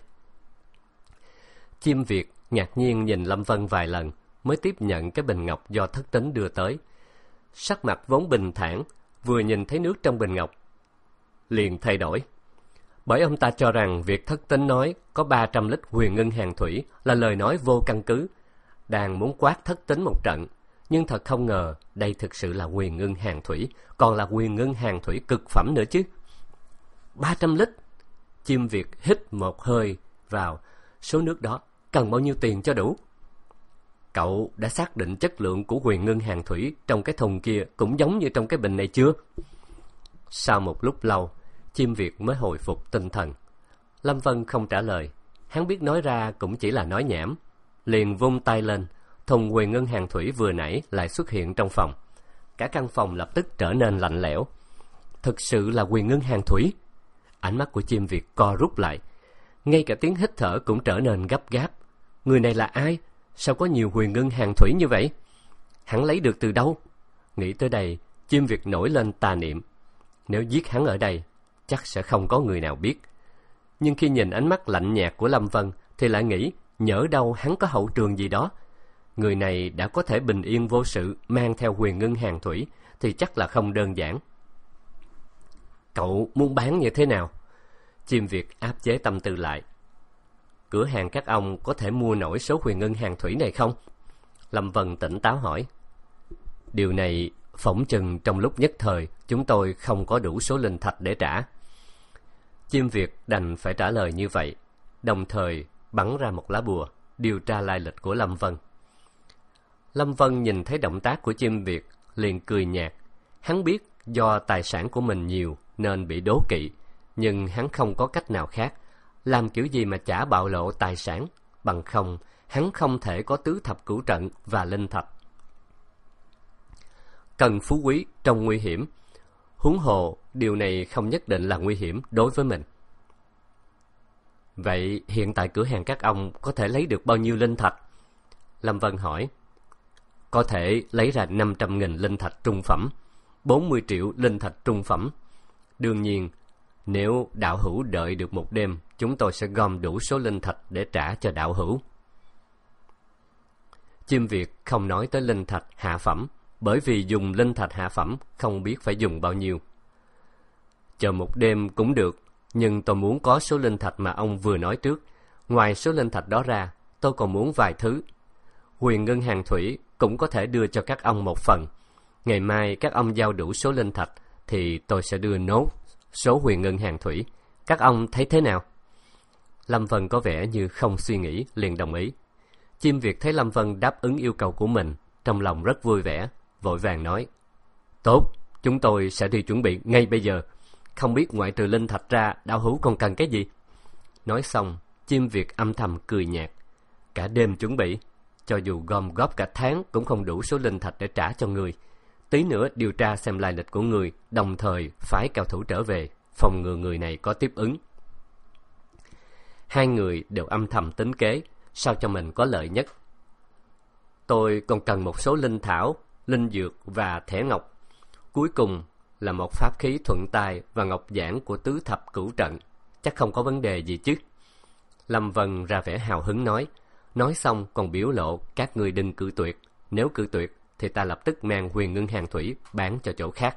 Chim Việt ngạc nhiên nhìn Lâm Vân vài lần mới tiếp nhận cái bình ngọc do Thất Tính đưa tới. Sắc mặt vốn bình thản, vừa nhìn thấy nước trong bình ngọc liền thay đổi, bởi ông ta cho rằng việc Thất Tính nói có ba trăm lít huyền ngân hàng thủy là lời nói vô căn cứ, đang muốn quát Thất Tính một trận. Nhưng thật không ngờ đây thực sự là huyền ngân hàng thủy, còn là huyền ngân hàng thủy cực phẩm nữa chứ. Ba trăm lít. Chim Việt hít một hơi vào. Số nước đó cần bao nhiêu tiền cho đủ? Cậu đã xác định chất lượng của huyền ngân hàng thủy trong cái thùng kia cũng giống như trong cái bình này chưa? Sau một lúc lâu, Chim Việt mới hồi phục tinh thần. Lâm Vân không trả lời, hắn biết nói ra cũng chỉ là nói nhảm. Liền vung tay lên, thùng huyền ngân hàng thủy vừa nãy lại xuất hiện trong phòng. Cả căn phòng lập tức trở nên lạnh lẽo. Thực sự là huyền ngân hàng thủy. Ánh mắt của Chim Việt co rút lại, ngay cả tiếng hít thở cũng trở nên gấp gáp. Người này là ai? Sao có nhiều huyền ngân hàng thủy như vậy? Hắn lấy được từ đâu? Nghĩ tới đây, Chim Việt nổi lên tà niệm. Nếu giết hắn ở đây, chắc sẽ không có người nào biết. Nhưng khi nhìn ánh mắt lạnh nhạt của Lâm Vân thì lại nghĩ, nhỡ đâu hắn có hậu trường gì đó. Người này đã có thể bình yên vô sự mang theo huyền ngân hàng thủy thì chắc là không đơn giản. Cậu muốn bán như thế nào? Chim Việt áp chế tâm tư lại. Cửa hàng các ông có thể mua nổi số huyền ngân hàng thủy này không? Lâm Vân tỉnh táo hỏi. Điều này phỏng chừng trong lúc nhất thời chúng tôi không có đủ số linh thạch để trả. Chim Việt đành phải trả lời như vậy, đồng thời bắn ra một lá bùa điều tra lai lịch của Lâm Vân. Lâm Vân nhìn thấy động tác của Chim Việt liền cười nhạt. Hắn biết do tài sản của mình nhiều nên bị đố kỵ, nhưng hắn không có cách nào khác. Làm kiểu gì mà chả bạo lộ tài sản, bằng không hắn không thể có tứ thập cửu trận và linh thạch. Cần phú quý trong nguy hiểm, huống hồ điều này không nhất định là nguy hiểm đối với mình. Vậy hiện tại cửa hàng các ông có thể lấy được bao nhiêu linh thạch? Lâm Vân hỏi. Có thể lấy ra năm trăm nghìn linh thạch trung phẩm, bốn mươi triệu linh thạch trung phẩm. Đương nhiên, nếu đạo hữu đợi được một đêm, chúng tôi sẽ gom đủ số linh thạch để trả cho đạo hữu. Chim Việt không nói tới linh thạch hạ phẩm, bởi vì dùng linh thạch hạ phẩm không biết phải dùng bao nhiêu. Chờ một đêm cũng được, nhưng tôi muốn có số linh thạch mà ông vừa nói trước. Ngoài số linh thạch đó ra, tôi còn muốn vài thứ. Huyền ngân hàng thủy cũng có thể đưa cho các ông một phần. Ngày mai các ông giao đủ số linh thạch thì tôi sẽ đưa nốt số huyền ngân hàng thủy. Các ông thấy thế nào? Lâm Vân có vẻ như không suy nghĩ, liền đồng ý. Chim Việt thấy Lâm Vân đáp ứng yêu cầu của mình, trong lòng rất vui vẻ, vội vàng nói: Tốt, chúng tôi sẽ đi chuẩn bị ngay bây giờ. Không biết ngoại trừ linh thạch ra, đạo hữu còn cần cái gì? Nói xong, Chim Việt âm thầm cười nhạt. Cả đêm chuẩn bị, cho dù gom góp cả tháng cũng không đủ số linh thạch để trả cho người. Tí nữa điều tra xem lai lịch của người, đồng thời phái cao thủ trở về, phòng ngừa người này có tiếp ứng. Hai người đều âm thầm tính kế, sao cho mình có lợi nhất. Tôi còn cần một số linh thảo, linh dược và thẻ ngọc. Cuối cùng là một pháp khí thuận tay và ngọc giản của tứ thập cửu trận. Chắc không có vấn đề gì chứ? Lâm Vân ra vẻ hào hứng nói. Nói xong còn biểu lộ các người đừng cự tuyệt. Nếu cự tuyệt thì ta lập tức mang Huyền Ngân Hàng Thủy bán cho chỗ khác.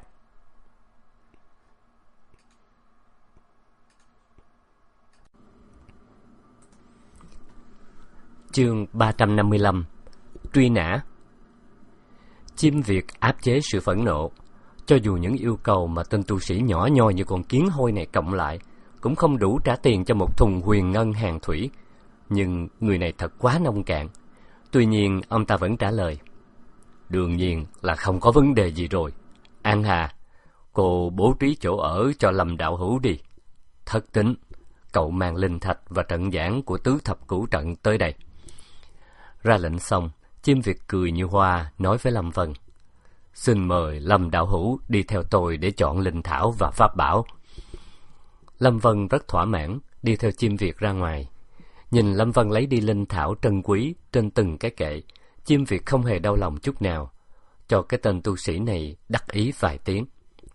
Chương ba trăm năm mươi lăm. Truy nã. Chim Việt áp chế sự phẫn nộ. Cho dù những yêu cầu mà tên tu sĩ nhỏ nhoi như con kiến hôi này cộng lại cũng không đủ trả tiền cho một thùng Huyền Ngân Hàng Thủy. Nhưng người này thật quá nông cạn. Tuy nhiên ông ta vẫn trả lời: Đương nhiên là không có vấn đề gì rồi. An Hà, cô bố trí chỗ ở cho Lâm đạo hữu đi. Thất Tính, cậu mang linh thạch và trận giảng của tứ thập cửu trận tới đây. Ra lệnh xong, Chim Việt cười như hoa nói với Lâm Vân: Xin mời Lâm đạo hữu đi theo tôi để chọn linh thảo và pháp bảo. Lâm Vân rất thỏa mãn, đi theo Chim Việt ra ngoài. Nhìn Lâm Vân lấy đi linh thảo trân quý trên từng cái kệ, Chim Việt không hề đau lòng chút nào, cho cái tên tu sĩ này đắc ý vài tiếng.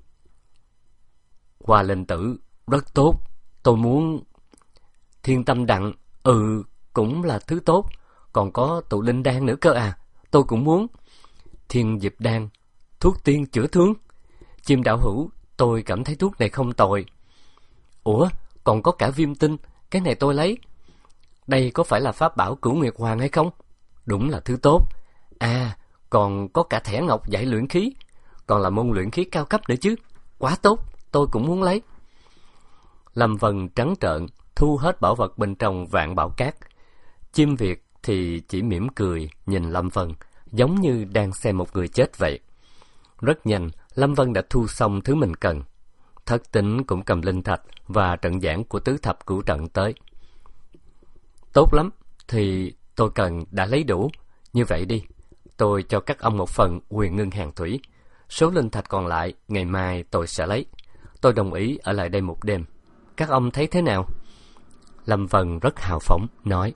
Hoa linh tử, rất tốt, tôi muốn. Thiên tâm đặng, ừ, cũng là thứ tốt, còn có tụ linh đan nữa cơ à, tôi cũng muốn. Thiên diệp đan, thuốc tiên chữa thương. Chim đạo hữu, tôi cảm thấy thuốc này không tồi. Ủa, còn có cả viêm tinh, cái này tôi lấy. Đây có phải là pháp bảo Cửu Nguyệt Hoàng hay không? Đúng là thứ tốt. À, còn có cả thẻ ngọc dạy luyện khí, còn là môn luyện khí cao cấp nữa chứ. Quá tốt, tôi cũng muốn lấy. Lâm Vân trắng trợn thu hết bảo vật bên trong vạn bảo cát. Chim Việt thì chỉ mỉm cười nhìn Lâm Vân, giống như đang xem một người chết vậy. Rất nhanh, Lâm Vân đã thu xong thứ mình cần. Thất Tính cũng cầm linh thạch và trận giảng của tứ thập cửu trận tới. Tốt lắm, thì tôi cần đã lấy đủ. Như vậy đi, tôi cho các ông một phần Huyền Ngân Hàng Thủy. Số linh thạch còn lại, ngày mai tôi sẽ lấy. Tôi đồng ý ở lại đây một đêm. Các ông thấy thế nào? Lâm Vân rất hào phóng, nói: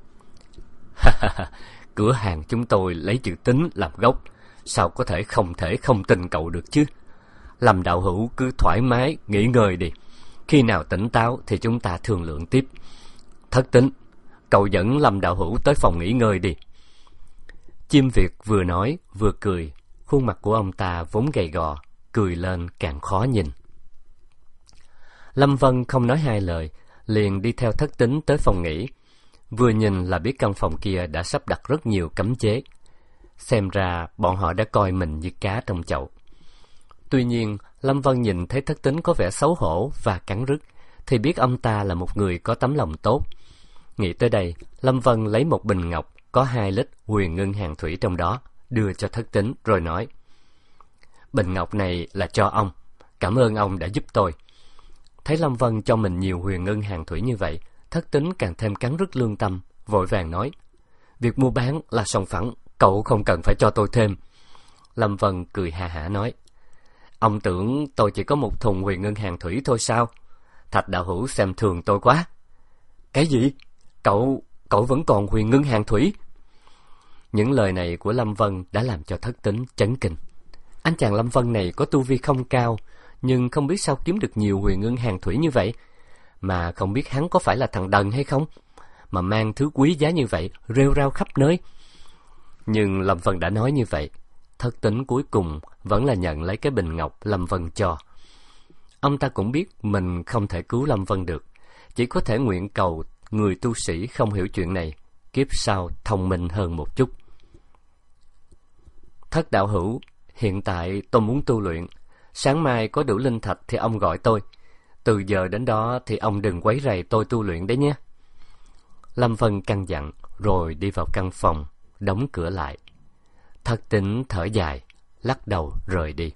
Cửa hàng chúng tôi lấy chữ Tính làm gốc, sao có thể không thể không tin cậu được chứ? Lâm đạo hữu cứ thoải mái, nghỉ ngơi đi. Khi nào tỉnh táo thì chúng ta thương lượng tiếp. Thất Tính, cậu dẫn Lâm đạo hữu tới phòng nghỉ ngơi đi. Chim Việt vừa nói vừa cười, khuôn mặt của ông ta vốn gầy gò, cười lên càng khó nhìn. Lâm Vân không nói hai lời, liền đi theo Thất Tính tới phòng nghỉ. Vừa nhìn là biết căn phòng kia đã sắp đặt rất nhiều cấm chế. Xem ra bọn họ đã coi mình như cá trong chậu. Tuy nhiên, Lâm Vân nhìn thấy Thất Tính có vẻ xấu hổ và cắn rứt, thì biết ông ta là một người có tấm lòng tốt. Nghĩ tới đây, Lâm Vân lấy một bình ngọc có hai lít Huyền Ngân Hàng Thủy trong đó, đưa cho Thất Tính rồi nói: Bình ngọc này là cho ông, cảm ơn ông đã giúp tôi. Thấy Lâm Vân cho mình nhiều Huyền Ngân Hàng Thủy như vậy, Thất Tính càng thêm cắn rứt lương tâm, vội vàng nói: Việc mua bán là sòng phẳng, cậu không cần phải cho tôi thêm. Lâm Vân cười ha hả nói: Ông tưởng tôi chỉ có một thùng Huyền Ngân Hàng Thủy thôi sao? Thạch đạo hữu xem thường tôi quá. Cái gì? Cậu, cậu vẫn còn Huyền Ngân Hàng Thủy? Những lời này của Lâm Vân đã làm cho Thất Tính chấn kinh. Anh chàng Lâm Vân này có tu vi không cao, nhưng không biết sao kiếm được nhiều Huyền Ngân Hàng Thủy như vậy. Mà không biết hắn có phải là thằng đần hay không, mà mang thứ quý giá như vậy rêu rao khắp nơi. Nhưng Lâm Vân đã nói như vậy, Thất Tính cuối cùng vẫn là nhận lấy cái bình ngọc Lâm Vân cho. Ông ta cũng biết mình không thể cứu Lâm Vân được, chỉ có thể nguyện cầu người tu sĩ không hiểu chuyện này kiếp sau thông minh hơn một chút. Thất đạo hữu, hiện tại tôi muốn tu luyện. Sáng mai có đủ linh thạch thì ông gọi tôi. Từ giờ đến đó thì ông đừng quấy rầy tôi tu luyện đấy nhé. Lâm Vân căn dặn rồi đi vào căn phòng, đóng cửa lại. Thất Tính thở dài, lắc đầu rời đi.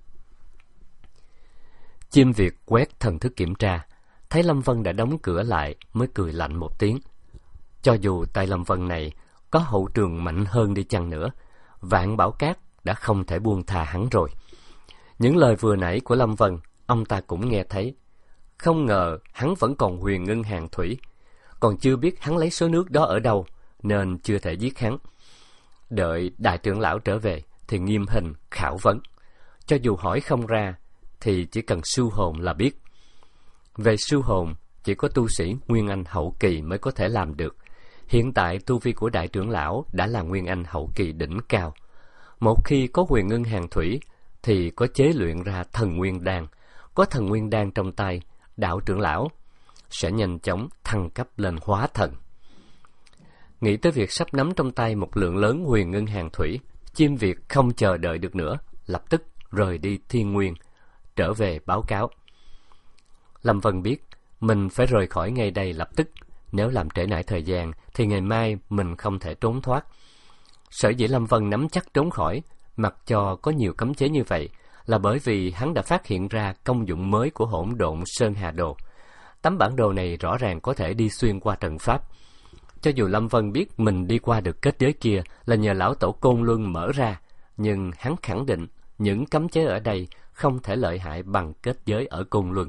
Chim Việt quét thần thức kiểm tra, thấy Lâm Vân đã đóng cửa lại mới cười lạnh một tiếng. Cho dù tay Lâm Vân này có hậu trường mạnh hơn đi chăng nữa, Vạn Bảo Cát đã không thể buông tha hắn rồi. Những lời vừa nãy của Lâm Vân, ông ta cũng nghe thấy. Không ngờ hắn vẫn còn huyền ngân hàng thủy, còn chưa biết hắn lấy số nước đó ở đâu, nên chưa thể giết hắn. Đợi đại trưởng lão trở về thì nghiêm hình khảo vấn. Cho dù hỏi không ra thì chỉ cần sưu hồn là biết. Về sưu hồn, chỉ có tu sĩ Nguyên Anh hậu kỳ mới có thể làm được. Hiện tại tu vi của đại trưởng lão đã là Nguyên Anh hậu kỳ đỉnh cao. Một khi có huyền ngân hàng thủy thì có chế luyện ra thần nguyên đan. Có thần nguyên đan trong tay, đạo trưởng lão sẽ nhanh chóng thăng cấp lên hóa thần. Nghĩ tới việc sắp nắm trong tay một lượng lớn huyền ngân hàng thủy, Chim Việt không chờ đợi được nữa, lập tức rời đi Thiên Nguyên, trở về báo cáo. Lâm Vân biết mình phải rời khỏi ngay đây lập tức. Nếu làm trễ nải thời gian thì ngày mai mình không thể trốn thoát. Sở dĩ Lâm Vân nắm chắc trốn khỏi, mặc cho có nhiều cấm chế như vậy, là bởi vì hắn đã phát hiện ra công dụng mới của hỗn độn Sơn Hà Đồ. Tấm bản đồ này rõ ràng có thể đi xuyên qua trận pháp. Cho dù Lâm Vân biết mình đi qua được kết giới kia là nhờ lão tổ Côn Luân mở ra, nhưng hắn khẳng định những cấm chế ở đây không thể lợi hại bằng kết giới ở Côn Luân.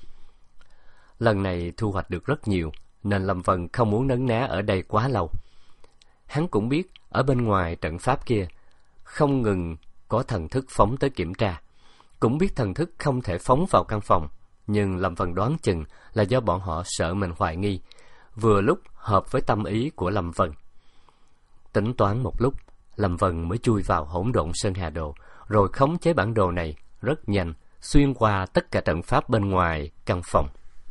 Lần này thu hoạch được rất nhiều, nên Lâm Vân không muốn nấn ná ở đây quá lâu. Hắn cũng biết ở bên ngoài trận pháp kia không ngừng có thần thức phóng tới kiểm tra, cũng biết thần thức không thể phóng vào căn phòng, nhưng Lâm Vân đoán chừng là do bọn họ sợ mình hoài nghi, vừa lúc hợp với tâm ý của Lâm Vân. Tính toán một lúc, Lâm Vân mới chui vào hỗn độn Sơn Hà Đồ, rồi khống chế bản đồ này rất nhanh, xuyên qua tất cả trận pháp bên ngoài căn phòng.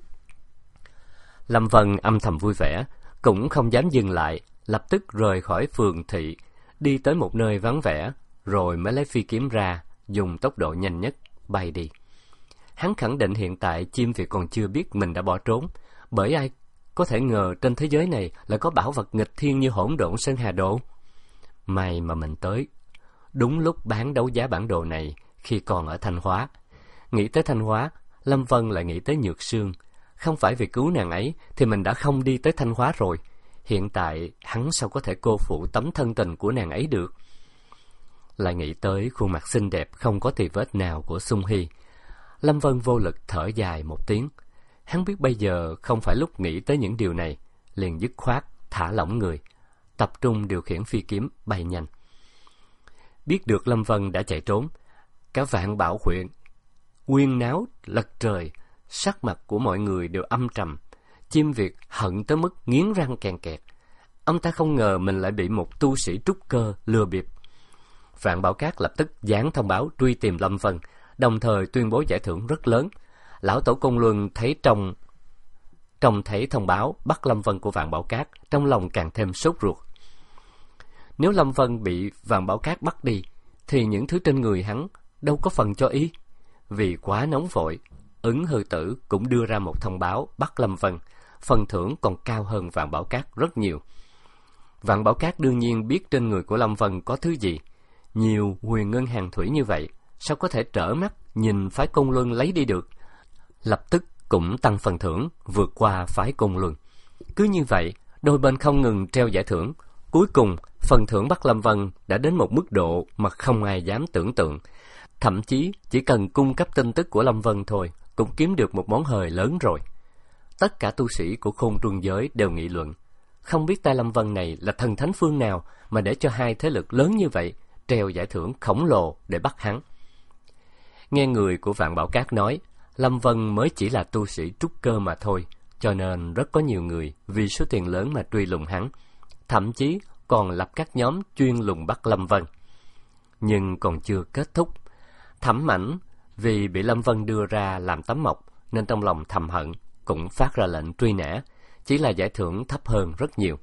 Lâm Vân âm thầm vui vẻ, cũng không dám dừng lại, lập tức rời khỏi phường thị, đi tới một nơi vắng vẻ, rồi mới lấy phi kiếm ra, dùng tốc độ nhanh nhất bay đi. Hắn khẳng định hiện tại Chim Việt còn chưa biết mình đã bỏ trốn, bởi ai có thể ngờ trên thế giới này lại có bảo vật nghịch thiên như hỗn độn Sơn Hà Đồ. May mà mình tới đúng lúc bán đấu giá bản đồ này khi còn ở Thanh Hóa. Nghĩ tới Thanh Hóa, Lâm Vân lại nghĩ tới Nhược Sương. Không phải vì cứu nàng ấy thì mình đã không đi tới Thanh Hóa rồi. Hiện tại hắn sao có thể cô phụ tấm thân tình của nàng ấy được. Lại nghĩ tới khuôn mặt xinh đẹp không có tì vết nào của Sung Hy, Lâm Vân vô lực thở dài một tiếng. Hắn biết bây giờ không phải lúc nghĩ tới những điều này, liền dứt khoát thả lỏng người, tập trung điều khiển phi kiếm bay nhanh. Biết được Lâm Vân đã chạy trốn, cả Vạn Bảo huyện huyên náo lật trời, sắc mặt của mọi người đều âm trầm. Chim Việt hận tới mức nghiến răng kèn kẹt. Ông ta không ngờ mình lại bị một tu sĩ trúc cơ lừa bịp. Vạn Bảo Cát lập tức dán thông báo truy tìm Lâm Vân, đồng thời tuyên bố giải thưởng rất lớn. Lão tổ Côn Luân thấy trong trông thấy thông báo bắt Lâm Vân của Vạn Bảo Cát, trong lòng càng thêm sốt ruột. Nếu Lâm Vân bị Vạn Bảo Cát bắt đi, thì những thứ trên người hắn đâu có phần cho ý. Vì quá nóng vội, Ứng Hư Tử cũng đưa ra một thông báo bắt Lâm Vân, phần thưởng còn cao hơn Vạn Bảo Cát rất nhiều. Vạn Bảo Cát đương nhiên biết trên người của Lâm Vân có thứ gì. Nhiều huyền ngân hàng thủy như vậy, sao có thể trở mắt nhìn phái Côn Luân lấy đi được. Lập tức cũng tăng phần thưởng vượt qua phái Côn Luân. Cứ như vậy, đôi bên không ngừng treo giải thưởng. Cuối cùng, phần thưởng bắt Lâm Vân đã đến một mức độ mà không ai dám tưởng tượng. Thậm chí chỉ cần cung cấp tin tức của Lâm Vân thôi cũng kiếm được một món hời lớn rồi. Tất cả tu sĩ của Khôn Trung giới đều nghị luận, không biết tay Lâm Vân này là thần thánh phương nào mà để cho hai thế lực lớn như vậy treo giải thưởng khổng lồ để bắt hắn. Nghe người của Vạn Bảo Cát nói, Lâm Vân mới chỉ là tu sĩ trúc cơ mà thôi, cho nên rất có nhiều người vì số tiền lớn mà truy lùng hắn, thậm chí còn lập các nhóm chuyên lùng bắt Lâm Vân. Nhưng còn chưa kết thúc, Thẩm Mãnh vì bị Lâm Vân đưa ra làm tấm mộc nên trong lòng thầm hận, cũng phát ra lệnh truy nã, chỉ là giải thưởng thấp hơn rất nhiều.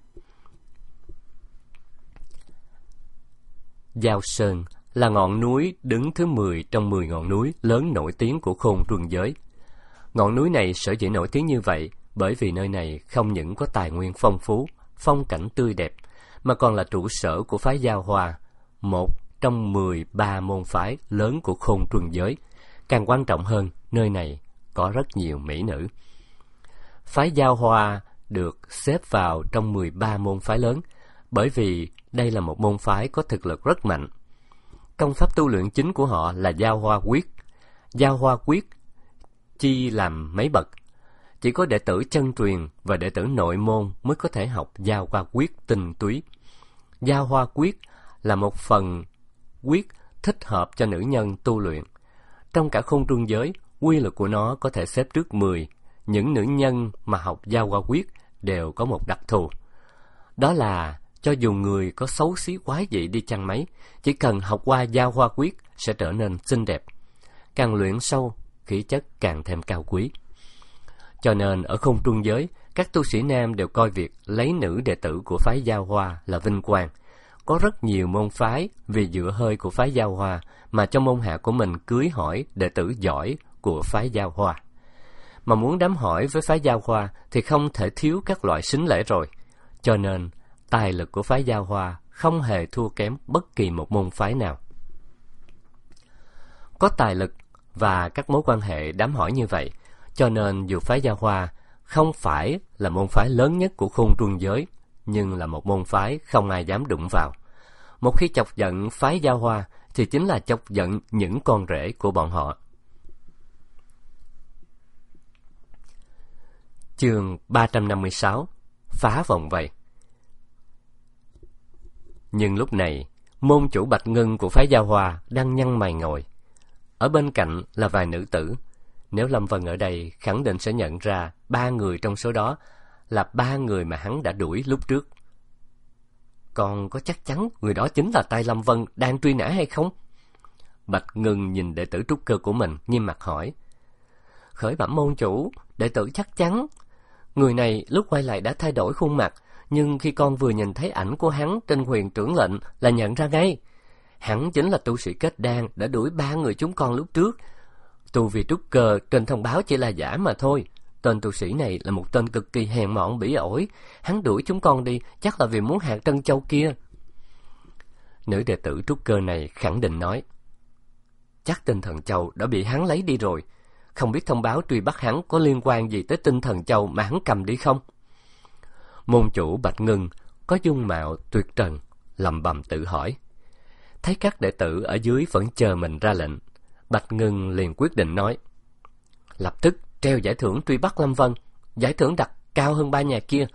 Giao Sơn là ngọn núi đứng thứ mười trong mười ngọn núi lớn nổi tiếng của Khôn Trung giới. Ngọn núi này sở dĩ nổi tiếng như vậy bởi vì nơi này không những có tài nguyên phong phú, phong cảnh tươi đẹp, mà còn là trụ sở của phái Giao Hoa, một trong mười ba môn phái lớn của Khôn Truân giới. Càng quan trọng hơn, nơi này có rất nhiều mỹ nữ. Phái Giao Hoa được xếp vào trong mười ba môn phái lớn, bởi vì đây là một môn phái có thực lực rất mạnh. Công pháp tu luyện chính của họ là Giao Hoa Quyết. Giao Hoa Quyết chia làm mấy bậc. Chỉ có đệ tử chân truyền và đệ tử nội môn mới có thể học Giao Hoa Quyết tinh túy. Giao Hoa Quyết là một phần quyết thích hợp cho nữ nhân tu luyện. Trong cả Khôn Truân giới, quy luật của nó có thể xếp trước mười. Những nữ nhân mà học Giao Hoa Quyết đều có một đặc thù. Đó là cho dù người có xấu xí quái dị đi chăng mấy, chỉ cần học qua Giao Hoa Quyết sẽ trở nên xinh đẹp. Càng luyện sâu, khí chất càng thêm cao quý. Cho nên ở Khôn Truân giới, các tu sĩ nam đều coi việc lấy nữ đệ tử của phái Giao Hoa là vinh quang. Có rất nhiều môn phái vì dựa hơi của phái Giao Hoa mà trong môn hạ của mình cưới hỏi đệ tử giỏi của phái Giao Hoa. Mà muốn đám hỏi với phái Giao Hoa thì không thể thiếu các loại sính lễ rồi. Cho nên, tài lực của phái Giao Hoa không hề thua kém bất kỳ một môn phái nào. Có tài lực và các mối quan hệ đám hỏi như vậy, cho nên dù phái Giao Hoa không phải là môn phái lớn nhất của Khôn Truân giới, nhưng là một môn phái không ai dám đụng vào. Một khi chọc giận phái Giao Hoa thì chính là chọc giận những con rể của bọn họ. Chương ba trăm năm mươi sáu. Phá vòng vây. Nhưng lúc này, môn chủ Bạch Ngân của phái Giao Hoa đang nhăn mày ngồi. Ở bên cạnh là vài nữ tử. Nếu Lâm Vân ở đây, khẳng định sẽ nhận ra ba người trong số đó là ba người mà hắn đã đuổi lúc trước. Còn có chắc chắn người đó chính là tay Lâm Vân đang truy nã hay không? Bạch Ngân nhìn đệ tử trúc cơ của mình, nghiêm mặt hỏi. Khởi bẩm môn chủ, đệ tử chắc chắn. Người này lúc quay lại đã thay đổi khuôn mặt, nhưng khi con vừa nhìn thấy ảnh của hắn trên huyền trưởng lệnh là nhận ra ngay. Hắn chính là tu sĩ kết đan đã đuổi ba người chúng con lúc trước. Tu vi trúc cơ trên thông báo chỉ là giả mà thôi. Tên tu sĩ này là một tên cực kỳ hèn mọn bỉ ổi. Hắn đuổi chúng con đi chắc là vì muốn hạt trân châu kia. Nữ đệ tử trúc cơ này khẳng định nói. Chắc tinh thần châu đã bị hắn lấy đi rồi. Không biết thông báo truy bắt hắn có liên quan gì tới tinh thần châu mà hắn cầm đi không? Môn chủ Bạch Ngân có dung mạo tuyệt trần, lẩm bẩm tự hỏi. Thấy các đệ tử ở dưới vẫn chờ mình ra lệnh, Bạch Ngân liền quyết định nói. Lập tức treo giải thưởng truy bắt Lâm Vân, giải thưởng đặt cao hơn ba nhà kia.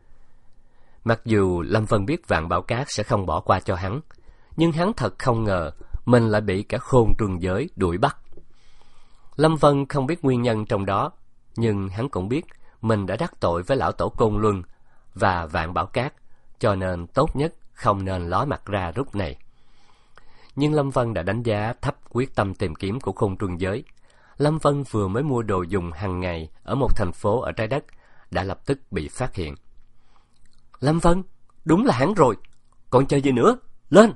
Mặc dù Lâm Vân biết Vạn Bảo Cát sẽ không bỏ qua cho hắn, nhưng hắn thật không ngờ mình lại bị cả Khôn Truân giới đuổi bắt. Lâm Vân không biết nguyên nhân trong đó, nhưng hắn cũng biết mình đã đắc tội với lão tổ Côn Luân và Vạn Bảo Cát, cho nên tốt nhất không nên ló mặt ra lúc này. Nhưng Lâm Vân đã đánh giá thấp quyết tâm tìm kiếm của Khôn Truân giới. Lâm Vân vừa mới mua đồ dùng hàng ngày ở một thành phố ở trái đất, đã lập tức bị phát hiện. Lâm Vân, đúng là hắn rồi, còn chờ gì nữa, lên!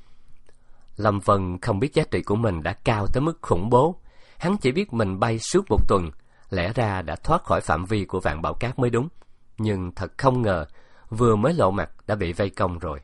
Lâm Vân không biết giá trị của mình đã cao tới mức khủng bố. Hắn chỉ biết mình bay suốt một tuần, lẽ ra đã thoát khỏi phạm vi của Vạn Bảo Cát mới đúng. Nhưng thật không ngờ, vừa mới lộ mặt đã bị vây công rồi.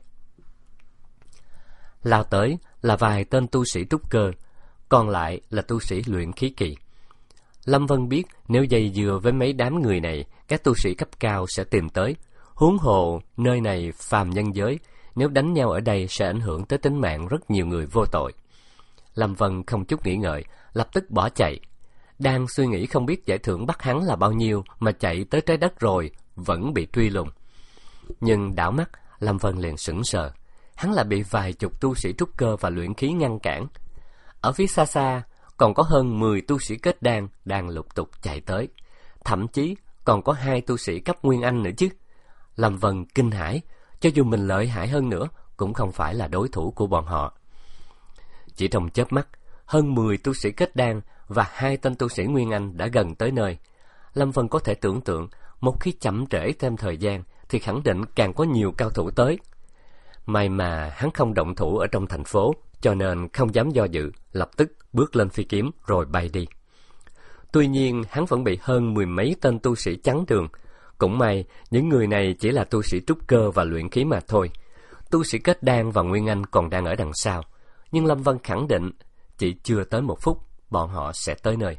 Lao tới là vài tên tu sĩ trúc cơ, còn lại là tu sĩ luyện khí kỳ. Lâm Vân biết nếu dây dưa với mấy đám người này, các tu sĩ cấp cao sẽ tìm tới. Huống hồ nơi này phàm nhân giới, nếu đánh nhau ở đây sẽ ảnh hưởng tới tính mạng rất nhiều người vô tội. Lâm Vân không chút nghĩ ngợi, lập tức bỏ chạy. Đang suy nghĩ không biết giải thưởng bắt hắn là bao nhiêu mà chạy tới trái đất rồi vẫn bị truy lùng. Nhưng đảo mắt, Lâm Vân liền sững sờ. Hắn là bị vài chục tu sĩ trúc cơ và luyện khí ngăn cản. Ở phía xa xa còn có hơn mười tu sĩ kết đan đang lục tục chạy tới. Thậm chí còn có hai tu sĩ cấp nguyên anh nữa chứ. Lâm Vân kinh hãi, cho dù mình lợi hại hơn nữa cũng không phải là đối thủ của bọn họ. Chỉ trong chớp mắt, hơn mười tu sĩ kết đan và hai tên tu sĩ nguyên anh đã gần tới nơi. Lâm Vân có thể tưởng tượng, một khi chậm trễ thêm thời gian thì khẳng định càng có nhiều cao thủ tới. May mà hắn không động thủ ở trong thành phố, cho nên không dám do dự, lập tức bước lên phi kiếm rồi bay đi. Tuy nhiên, hắn vẫn bị hơn mười mấy tên tu sĩ chắn đường. Cũng may, những người này chỉ là tu sĩ trúc cơ và luyện khí mà thôi. Tu sĩ kết đan và Nguyên Anh còn đang ở đằng sau. Nhưng Lâm Vân khẳng định, chỉ chưa tới một phút, bọn họ sẽ tới nơi.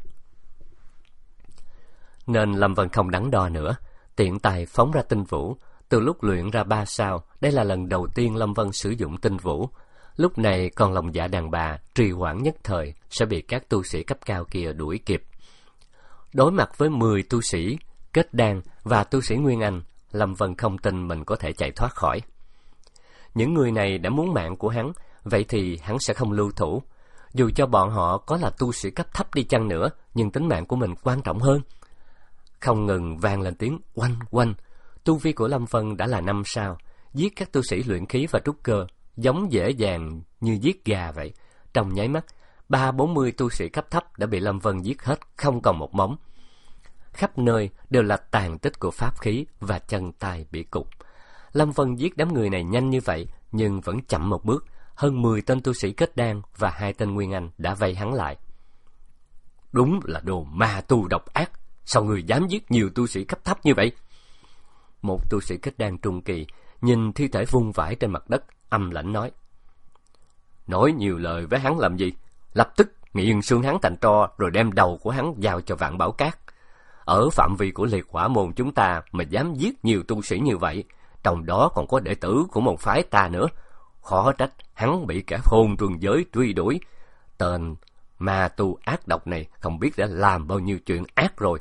Nên Lâm Vân không đắn đo nữa, tiện tay phóng ra tinh vũ. Từ lúc luyện ra ba sao, đây là lần đầu tiên Lâm Vân sử dụng tinh vũ. Lúc này còn lòng dạ đàn bà, trì hoãn nhất thời sẽ bị các tu sĩ cấp cao kia đuổi kịp. Đối mặt với mười tu sĩ kết đan và tu sĩ Nguyên Anh, Lâm Vân không tin mình có thể chạy thoát khỏi. Những người này đã muốn mạng của hắn, vậy thì hắn sẽ không lưu thủ. Dù cho bọn họ có là tu sĩ cấp thấp đi chăng nữa, nhưng tính mạng của mình quan trọng hơn. Không ngừng vang lên tiếng oanh oanh. Tu vi của Lâm Vân đã là năm sao, giết các tu sĩ luyện khí và trúc cơ giống dễ dàng như giết gà vậy. Trong nháy mắt, ba bốn mươi tu sĩ cấp thấp đã bị Lâm Vân giết hết, không còn một mống. Khắp nơi đều là tàn tích của pháp khí và chân tay bị cụt. Lâm Vân giết đám người này nhanh như vậy, nhưng vẫn chậm một bước. Hơn mười tên tu sĩ kết đan và hai tên Nguyên Anh đã vây hắn lại. Đúng là đồ ma tu độc ác, sao người dám giết nhiều tu sĩ cấp thấp như vậy? Một tu sĩ kết đan trung kỳ nhìn thi thể vung vãi trên mặt đất, âm lãnh nói: Nói nhiều lời với hắn làm gì? Lập tức nghiền xương hắn thành tro, rồi đem đầu của hắn giao cho Vạn Bảo Các. Ở phạm vi của Liệt Hỏa môn chúng ta mà dám giết nhiều tu sĩ như vậy, trong đó còn có đệ tử của môn phái ta nữa, khó trách hắn bị kẻ hôn trương giới truy đuổi. Tên ma tu ác độc này không biết đã làm bao nhiêu chuyện ác rồi.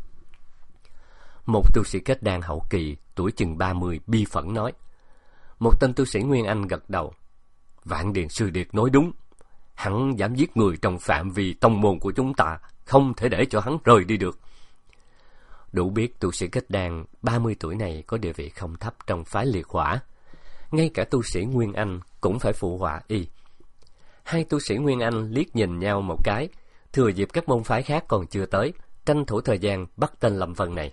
Một tu sĩ kết đan hậu kỳ, tuổi chừng ba mươi, bi phẫn nói. Một tên tu sĩ Nguyên Anh gật đầu. Vạn Điền Sư Điệt nói đúng. Hắn dám giết người trong phạm vi tông môn của chúng ta, không thể để cho hắn rời đi được. Đủ biết tu sĩ kết đan ba mươi tuổi này có địa vị không thấp trong phái Liệt Hỏa. Ngay cả tu sĩ Nguyên Anh cũng phải phụ họa y. Hai tu sĩ Nguyên Anh liếc nhìn nhau một cái, thừa dịp các môn phái khác còn chưa tới, tranh thủ thời gian bắt tên Lâm Vân này.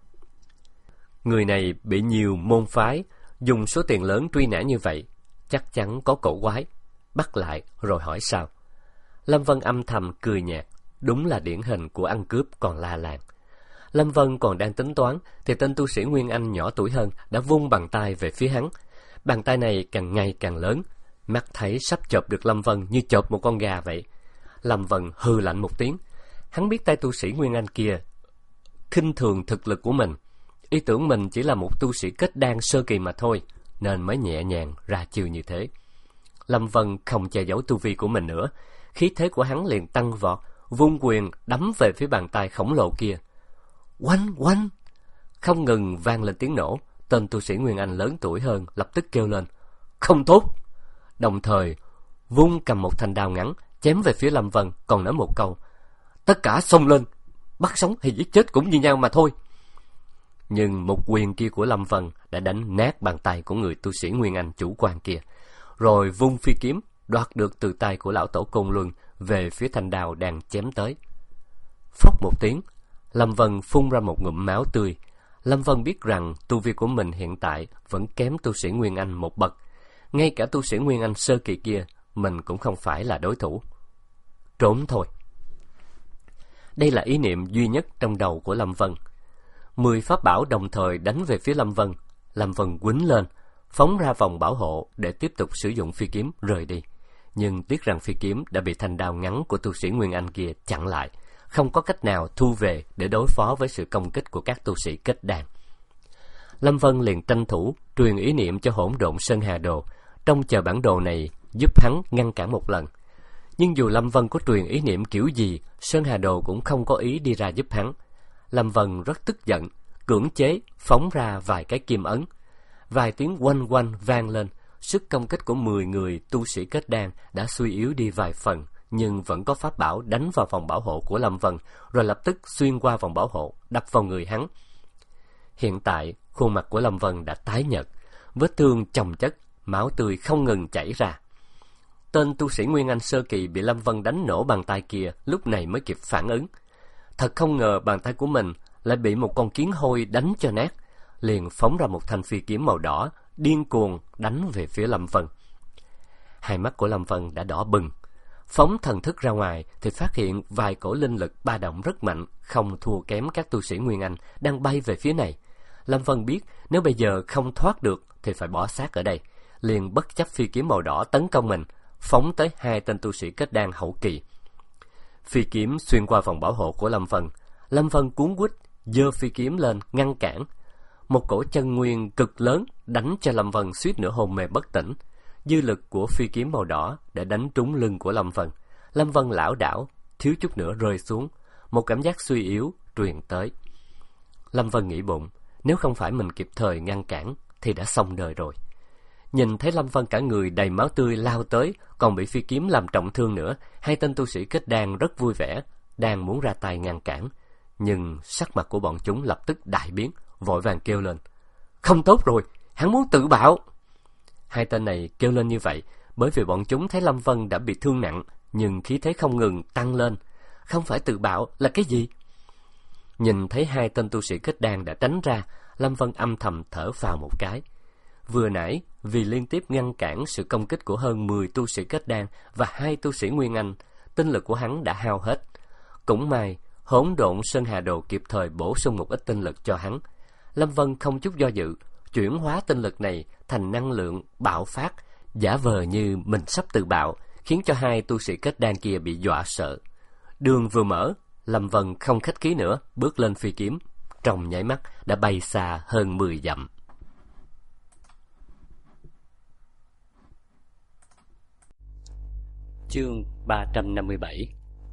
Người này bị nhiều môn phái dùng số tiền lớn truy nã như vậy, chắc chắn có cổ quái. Bắt lại rồi hỏi sao. Lâm Vân âm thầm cười nhạt, đúng là điển hình của ăn cướp còn la làng. Lâm Vân còn đang tính toán thì tên tu sĩ Nguyên Anh nhỏ tuổi hơn đã vung bàn tay về phía hắn. Bàn tay này càng ngày càng lớn, mắt thấy sắp chộp được Lâm Vân như chộp một con gà vậy. Lâm Vân hừ lạnh một tiếng. Hắn biết tay tu sĩ Nguyên Anh kia khinh thường thực lực của mình, ý tưởng mình chỉ là một tu sĩ kết đan sơ kỳ mà thôi, nên mới nhẹ nhàng ra chiêu như thế. Lâm Vân không che giấu tu vi của mình nữa, khí thế của hắn liền tăng vọt, vung quyền đấm về phía bàn tay khổng lồ kia. Oanh oanh! Không ngừng vang lên tiếng nổ. Tên tu sĩ Nguyên Anh lớn tuổi hơn lập tức kêu lên không tốt, đồng thời vung cầm một thanh đao ngắn chém về phía Lâm Vân, còn nói một câu: tất cả xông lên, bắt sống hay giết chết cũng như nhau mà thôi. Nhưng một quyền kia của Lâm Vân đã đánh nát bàn tay của người tu sĩ Nguyên Anh chủ quan kia, rồi vung phi kiếm đoạt được từ tay của lão tổ Côn Luân về phía thanh đao đang chém tới. Phốc một tiếng, Lâm Vân phun ra một ngụm máu tươi. Lâm Vân biết rằng tu vi của mình hiện tại vẫn kém tu sĩ Nguyên Anh một bậc. Ngay cả tu sĩ Nguyên Anh sơ kỳ kia, mình cũng không phải là đối thủ. Trốn thôi. Đây là ý niệm duy nhất trong đầu của Lâm Vân. Mười pháp bảo đồng thời đánh về phía Lâm Vân. Lâm Vân quýnh lên, phóng ra vòng bảo hộ để tiếp tục sử dụng phi kiếm rời đi. Nhưng tiếc rằng phi kiếm đã bị thanh đao ngắn của tu sĩ Nguyên Anh kia chặn lại, không có cách nào thu về để đối phó với sự công kích của các tu sĩ kết đan. Lâm Vân liền tranh thủ truyền ý niệm cho Hỗn Độn Sơn Hà Đồ, trông chờ bản đồ này giúp hắn ngăn cản một lần. Nhưng dù Lâm Vân có truyền ý niệm kiểu gì, Sơn Hà Đồ cũng không có ý đi ra giúp hắn. Lâm Vân rất tức giận, cưỡng chế phóng ra vài cái kim ấn. Vài tiếng oanh oanh vang lên, sức công kích của mười người tu sĩ kết đan đã suy yếu đi vài phần, nhưng vẫn có pháp bảo đánh vào vòng bảo hộ của Lâm Vân, rồi lập tức xuyên qua vòng bảo hộ, đập vào người hắn. Hiện tại, khuôn mặt của Lâm Vân đã tái nhợt, vết thương chồng chất, máu tươi không ngừng chảy ra. Tên tu sĩ Nguyên Anh sơ kỳ bị Lâm Vân đánh nổ bàn tay kia lúc này mới kịp phản ứng. Thật không ngờ bàn tay của mình lại bị một con kiến hôi đánh cho nát, liền phóng ra một thanh phi kiếm màu đỏ, điên cuồng đánh về phía Lâm Vân. Hai mắt của Lâm Vân đã đỏ bừng, Phóng thần thức ra ngoài thì phát hiện vài cổ linh lực ba động rất mạnh, không thua kém các tu sĩ Nguyên Anh đang bay về phía này. Lâm Vân biết nếu bây giờ không thoát được thì phải bỏ xác ở đây, liền bất chấp phi kiếm màu đỏ tấn công mình, phóng tới hai tên tu sĩ kết đan hậu kỳ. Phi kiếm xuyên qua vòng bảo hộ của Lâm Vân. Lâm Vân cuống quýt giơ phi kiếm lên ngăn cản. Một cổ chân nguyên cực lớn đánh cho Lâm Vân suýt nữa hôn mê bất tỉnh. Dư lực của phi kiếm màu đỏ đã đánh trúng lưng của Lâm Vân. Lâm Vân lảo đảo, thiếu chút nữa rơi xuống. Một cảm giác suy yếu truyền tới. Lâm Vân nghĩ bụng, nếu không phải mình kịp thời ngăn cản thì đã xong đời rồi. Nhìn thấy Lâm Vân cả người đầy máu tươi lao tới, còn bị phi kiếm làm trọng thương nữa, hai tên tu sĩ kết đan rất vui vẻ, đang muốn ra tay ngăn cản. Nhưng sắc mặt của bọn chúng lập tức đại biến, vội vàng kêu lên: "Không tốt rồi, hắn muốn tự bạo!" Hai tên này kêu lên như vậy bởi vì bọn chúng thấy Lâm Vân đã bị thương nặng, nhưng khí thế không ngừng tăng lên. Không phải tự bạo là cái gì? Nhìn thấy hai tên tu sĩ kết đan đã tránh ra, Lâm Vân âm thầm thở phào một cái. Vừa nãy, vì liên tiếp ngăn cản sự công kích của hơn mười tu sĩ kết đan và hai tu sĩ Nguyên Anh, tinh lực của hắn đã hao hết. Cũng may, Hỗn Độn Sơn Hà Đồ kịp thời bổ sung một ít tinh lực cho hắn. Lâm Vân không chút do dự, chuyển hóa tinh lực này thành năng lượng bạo phát, giả vờ như mình sắp tự bạo, khiến cho hai tu sĩ kết đan kia bị dọa sợ. Đường vừa mở, Lâm Vân không khách khí nữa, bước lên phi kiếm, trong nháy mắt đã bay xa hơn mười dặm. Chương ba trăm năm mươi bảy.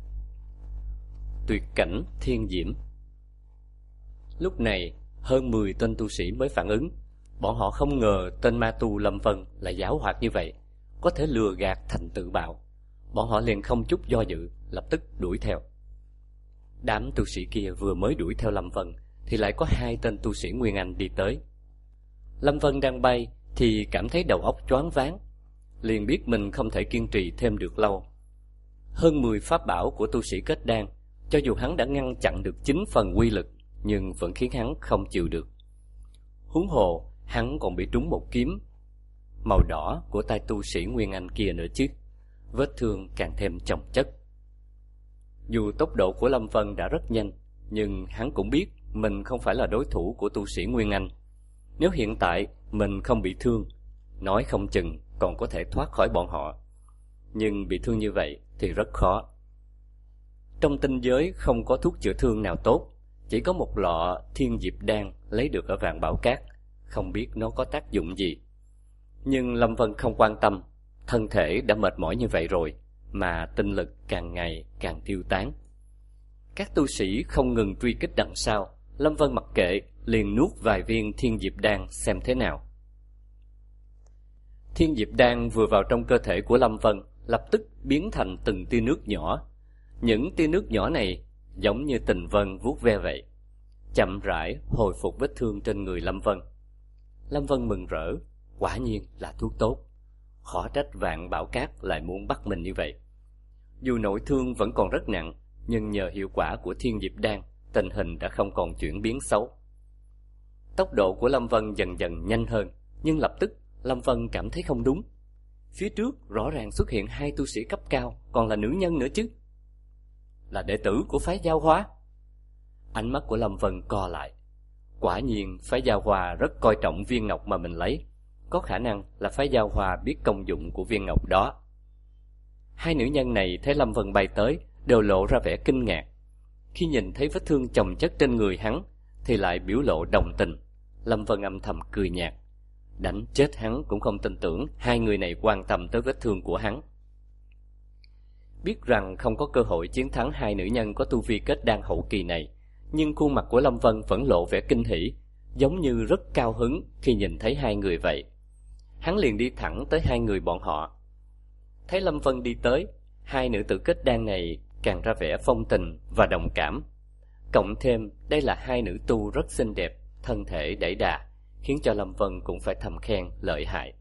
Tuyệt cảnh thiên diễm. Lúc này, hơn mười tên tu sĩ mới phản ứng. Bọn họ không ngờ tên ma tu Lâm Vân lại giảo hoạt như vậy, có thể lừa gạt thành tự bạo. Bọn họ liền không chút do dự, lập tức đuổi theo. Đám tu sĩ kia vừa mới đuổi theo Lâm Vân thì lại có hai tên tu sĩ Nguyên Anh đi tới. Lâm Vân đang bay thì cảm thấy đầu óc choáng váng, liền biết mình không thể kiên trì thêm được lâu. Hơn mười pháp bảo của tu sĩ kết đan, cho dù hắn đã ngăn chặn được chín phần uy lực, nhưng vẫn khiến hắn không chịu được. Huống hồ, hắn còn bị trúng một kiếm màu đỏ của tay tu sĩ Nguyên Anh kia nữa chứ. Vết thương càng thêm chồng chất. Dù tốc độ của Lâm Vân đã rất nhanh, nhưng hắn cũng biết mình không phải là đối thủ của tu sĩ Nguyên Anh. Nếu hiện tại mình không bị thương, nói không chừng còn có thể thoát khỏi bọn họ. Nhưng bị thương như vậy thì rất khó. Trong tinh giới không có thuốc chữa thương nào tốt, chỉ có một lọ thiên diệp đan lấy được ở Vạn Bảo Cát, không biết nó có tác dụng gì. Nhưng Lâm Vân không quan tâm, thân thể đã mệt mỏi như vậy rồi, mà tinh lực càng ngày càng tiêu tán. Các tu sĩ không ngừng truy kích đằng sau, Lâm Vân mặc kệ, liền nuốt vài viên thiên diệp đan xem thế nào. Thiên diệp đan vừa vào trong cơ thể của Lâm Vân, lập tức biến thành từng tia nước nhỏ. Những tia nước nhỏ này giống như tình vân vuốt ve vậy, chậm rãi hồi phục vết thương trên người Lâm Vân. Lâm Vân mừng rỡ, quả nhiên là thuốc tốt. Khó trách Vạn Bảo Cát lại muốn bắt mình như vậy. Dù nội thương vẫn còn rất nặng, nhưng nhờ hiệu quả của thiên diệp đan, tình hình đã không còn chuyển biến xấu. Tốc độ của Lâm Vân dần dần nhanh hơn, nhưng lập tức Lâm Vân cảm thấy không đúng. Phía trước rõ ràng xuất hiện hai tu sĩ cấp cao, còn là nữ nhân nữa chứ. Là đệ tử của phái Giao Hoa. Ánh mắt của Lâm Vân co lại. Quả nhiên phái Giao Hoa rất coi trọng viên ngọc mà mình lấy, có khả năng là phái Giao Hoa biết công dụng của viên ngọc đó. Hai nữ nhân này thấy Lâm Vân bay tới đều lộ ra vẻ kinh ngạc. Khi nhìn thấy vết thương chồng chất trên người hắn thì lại biểu lộ đồng tình. Lâm Vân âm thầm cười nhạt. Đánh chết hắn cũng không tin tưởng hai người này quan tâm tới vết thương của hắn. Biết rằng không có cơ hội chiến thắng hai nữ nhân có tu vi kết đan hậu kỳ này, nhưng khuôn mặt của Lâm Vân vẫn lộ vẻ kinh hỉ, giống như rất cao hứng khi nhìn thấy hai người vậy. Hắn liền đi thẳng tới hai người bọn họ. Thấy Lâm Vân đi tới, hai nữ tử kết đan này càng ra vẻ phong tình và đồng cảm. Cộng thêm đây là hai nữ tu rất xinh đẹp, thân thể đẩy đà, khiến cho Lâm Vân cũng phải thầm khen lợi hại.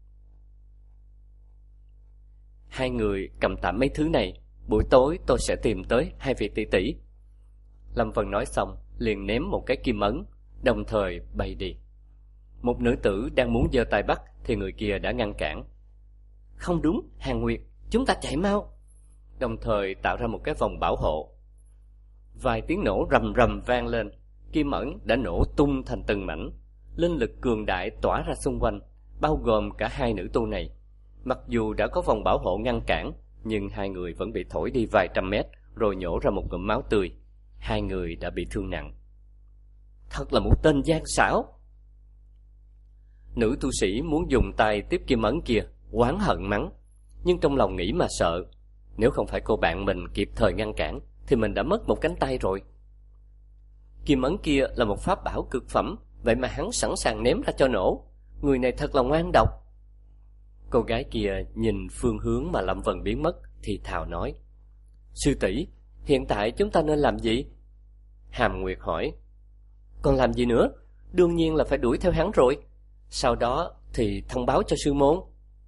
Hai người cầm tạm mấy thứ này, buổi tối tôi sẽ tìm tới hai vị tỷ tỷ. Lâm Vân nói xong liền ném một cái kim ấn, đồng thời bay đi. Một nữ tử đang muốn giơ tay bắt thì người kia đã ngăn cản. Không đúng, Hàn Nguyệt, chúng ta chạy mau. đồng thời tạo ra một cái vòng bảo hộ. Vài tiếng nổ rầm rầm vang lên, kim ẩn đã nổ tung thành từng mảnh. Linh lực cường đại tỏa ra xung quanh, bao gồm cả hai nữ tu này. Mặc dù đã có vòng bảo hộ ngăn cản, nhưng hai người vẫn bị thổi đi vài trăm mét, rồi nhổ ra một ngụm máu tươi. Hai người đã bị thương nặng. Thật là một tên gian xảo. Nữ tu sĩ muốn dùng tay tiếp kim ấn kia, oán hận mắng, nhưng trong lòng nghĩ mà sợ. Nếu không phải cô bạn mình kịp thời ngăn cản, thì mình đã mất một cánh tay rồi. Kim ấn kia là một pháp bảo cực phẩm, vậy mà hắn sẵn sàng ném ra cho nổ. Người này thật là ngoan độc. Cô gái kia nhìn phương hướng mà Lâm Vân biến mất, thì thào nói: Sư tỷ, hiện tại chúng ta nên làm gì? Hàm Nguyệt hỏi: Còn làm gì nữa? Đương nhiên là phải đuổi theo hắn rồi. Sau đó thì thông báo cho sư môn.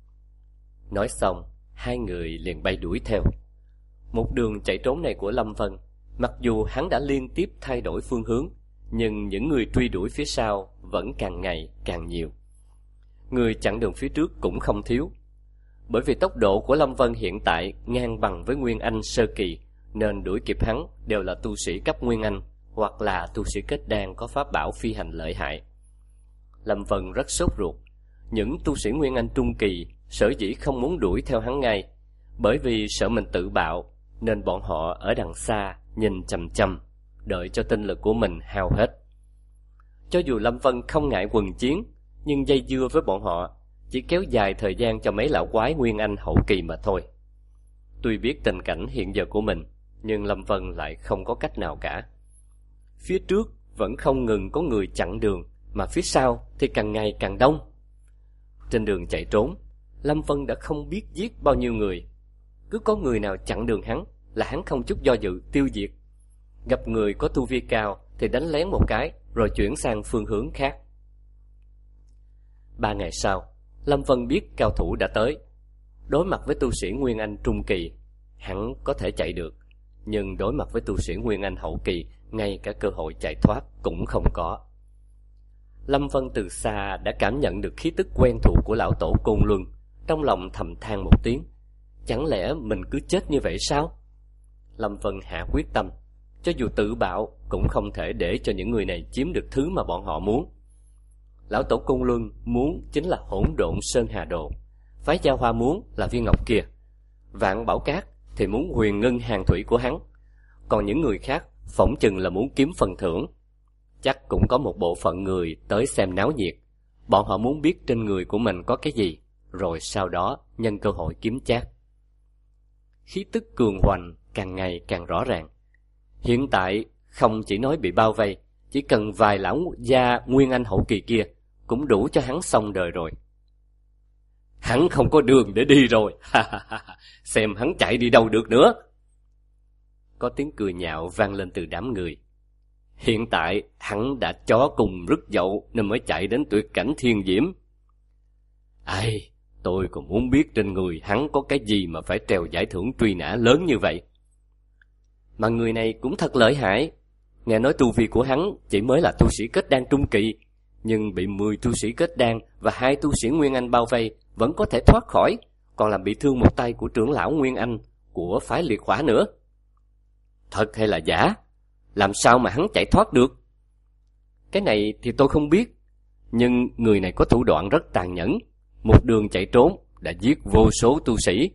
Nói xong, hai người liền bay đuổi theo. Một đường chạy trốn này của Lâm Vân, mặc dù hắn đã liên tiếp thay đổi phương hướng, nhưng những người truy đuổi phía sau vẫn càng ngày càng nhiều. Người chặn đường phía trước cũng không thiếu. Bởi vì tốc độ của Lâm Vân hiện tại ngang bằng với Nguyên Anh sơ kỳ, nên đuổi kịp hắn đều là tu sĩ cấp Nguyên Anh, hoặc là tu sĩ kết đan có pháp bảo phi hành lợi hại. Lâm Vân rất sốt ruột. Những tu sĩ Nguyên Anh trung kỳ sở dĩ không muốn đuổi theo hắn ngay, bởi vì sợ mình tự bạo, nên bọn họ ở đằng xa nhìn chằm chằm, đợi cho tinh lực của mình hao hết. Cho dù Lâm Vân không ngại quần chiến, nhưng dây dưa với bọn họ chỉ kéo dài thời gian cho mấy lão quái Nguyên Anh hậu kỳ mà thôi. Tuy biết tình cảnh hiện giờ của mình, nhưng Lâm Vân lại không có cách nào cả. Phía trước vẫn không ngừng có người chặn đường, mà phía sau thì càng ngày càng đông. Trên đường chạy trốn, Lâm Vân đã không biết giết bao nhiêu người. Cứ có người nào chặn đường hắn là hắn không chút do dự tiêu diệt. Gặp người có tu vi cao thì đánh lén một cái, rồi chuyển sang phương hướng khác. Ba ngày sau, Lâm Vân biết cao thủ đã tới. Đối mặt với tu sĩ Nguyên Anh trung kỳ, hắn có thể chạy được, nhưng đối mặt với tu sĩ Nguyên Anh hậu kỳ, ngay cả cơ hội chạy thoát cũng không có. Lâm Vân từ xa đã cảm nhận được khí tức quen thuộc của lão tổ Côn Luân, trong lòng thầm than một tiếng. Chẳng lẽ mình cứ chết như vậy sao? Lâm Vân hạ quyết tâm, cho dù tự bạo cũng không thể để cho những người này chiếm được thứ mà bọn họ muốn. Lão tổ Côn Luân muốn chính là Hỗn Độn Sơn Hà Đồ, phái Giao Hoa muốn là viên ngọc kia, Vạn Bảo Cát thì muốn huyền ngân hàng thủy của hắn, còn những người khác phỏng chừng là muốn kiếm phần thưởng. Chắc cũng có một bộ phận người tới xem náo nhiệt. Bọn họ muốn biết trên người của mình có cái gì, rồi sau đó nhân cơ hội kiếm chác. Khí tức cường hoành càng ngày càng rõ ràng. Hiện tại không chỉ nói bị bao vây, chỉ cần vài lão gia Nguyên Anh hậu kỳ kia cũng đủ cho hắn xong đời rồi. Hắn không có đường để đi rồi. Xem hắn chạy đi đâu được nữa. Có tiếng cười nhạo vang lên từ đám người. Hiện tại hắn đã chó cùng rứt dậu nên mới chạy đến tuyệt cảnh thiên diễm. Ai, tôi còn muốn biết trên người hắn có cái gì mà phải treo giải thưởng truy nã lớn như vậy. Mà người này cũng thật lợi hại. Nghe nói tu vi của hắn chỉ mới là tu sĩ kết đan trung kỳ, nhưng bị mười tu sĩ kết đan và hai tu sĩ Nguyên Anh bao vây vẫn có thể thoát khỏi, còn làm bị thương một tay của trưởng lão Nguyên Anh của phái liệt hỏa nữa. Thật hay là giả? Làm sao mà hắn chạy thoát được? Cái này thì tôi không biết, nhưng người này có thủ đoạn rất tàn nhẫn, một đường chạy trốn đã giết vô số tu sĩ.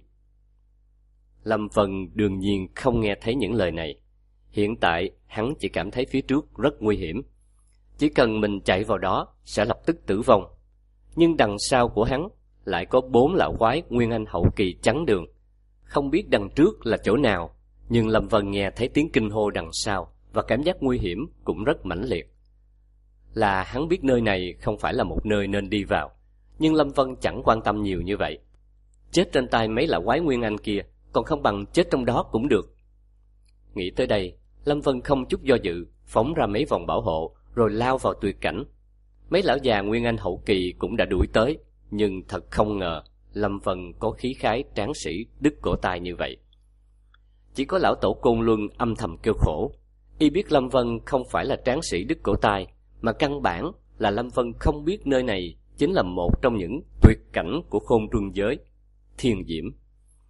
Lâm Vân đương nhiên không nghe thấy những lời này. Hiện tại hắn chỉ cảm thấy phía trước rất nguy hiểm, chỉ cần mình chạy vào đó sẽ lập tức tử vong. Nhưng đằng sau của hắn lại có bốn lão quái Nguyên Anh hậu kỳ chắn đường. Không biết đằng trước là chỗ nào, nhưng Lâm Vân nghe thấy tiếng kinh hô đằng sau, và cảm giác nguy hiểm cũng rất mãnh liệt. Là hắn biết nơi này không phải là một nơi nên đi vào, nhưng Lâm Vân chẳng quan tâm nhiều như vậy. Chết trên tay mấy lão quái Nguyên Anh kia còn không bằng chết trong đó cũng được. Nghĩ tới đây, Lâm Vân không chút do dự phóng ra mấy vòng bảo hộ, rồi lao vào tuyệt cảnh. Mấy lão già Nguyên Anh hậu kỳ cũng đã đuổi tới, nhưng thật không ngờ Lâm Vân có khí khái tráng sĩ đứt cổ tay như vậy. Chỉ có lão tổ Côn Luân âm thầm kêu khổ. Y biết Lâm Vân không phải là tráng sĩ đứt cổ tay, mà căn bản là Lâm Vân không biết nơi này chính là một trong những tuyệt cảnh của Khôn Trung giới, Thiên Diễm.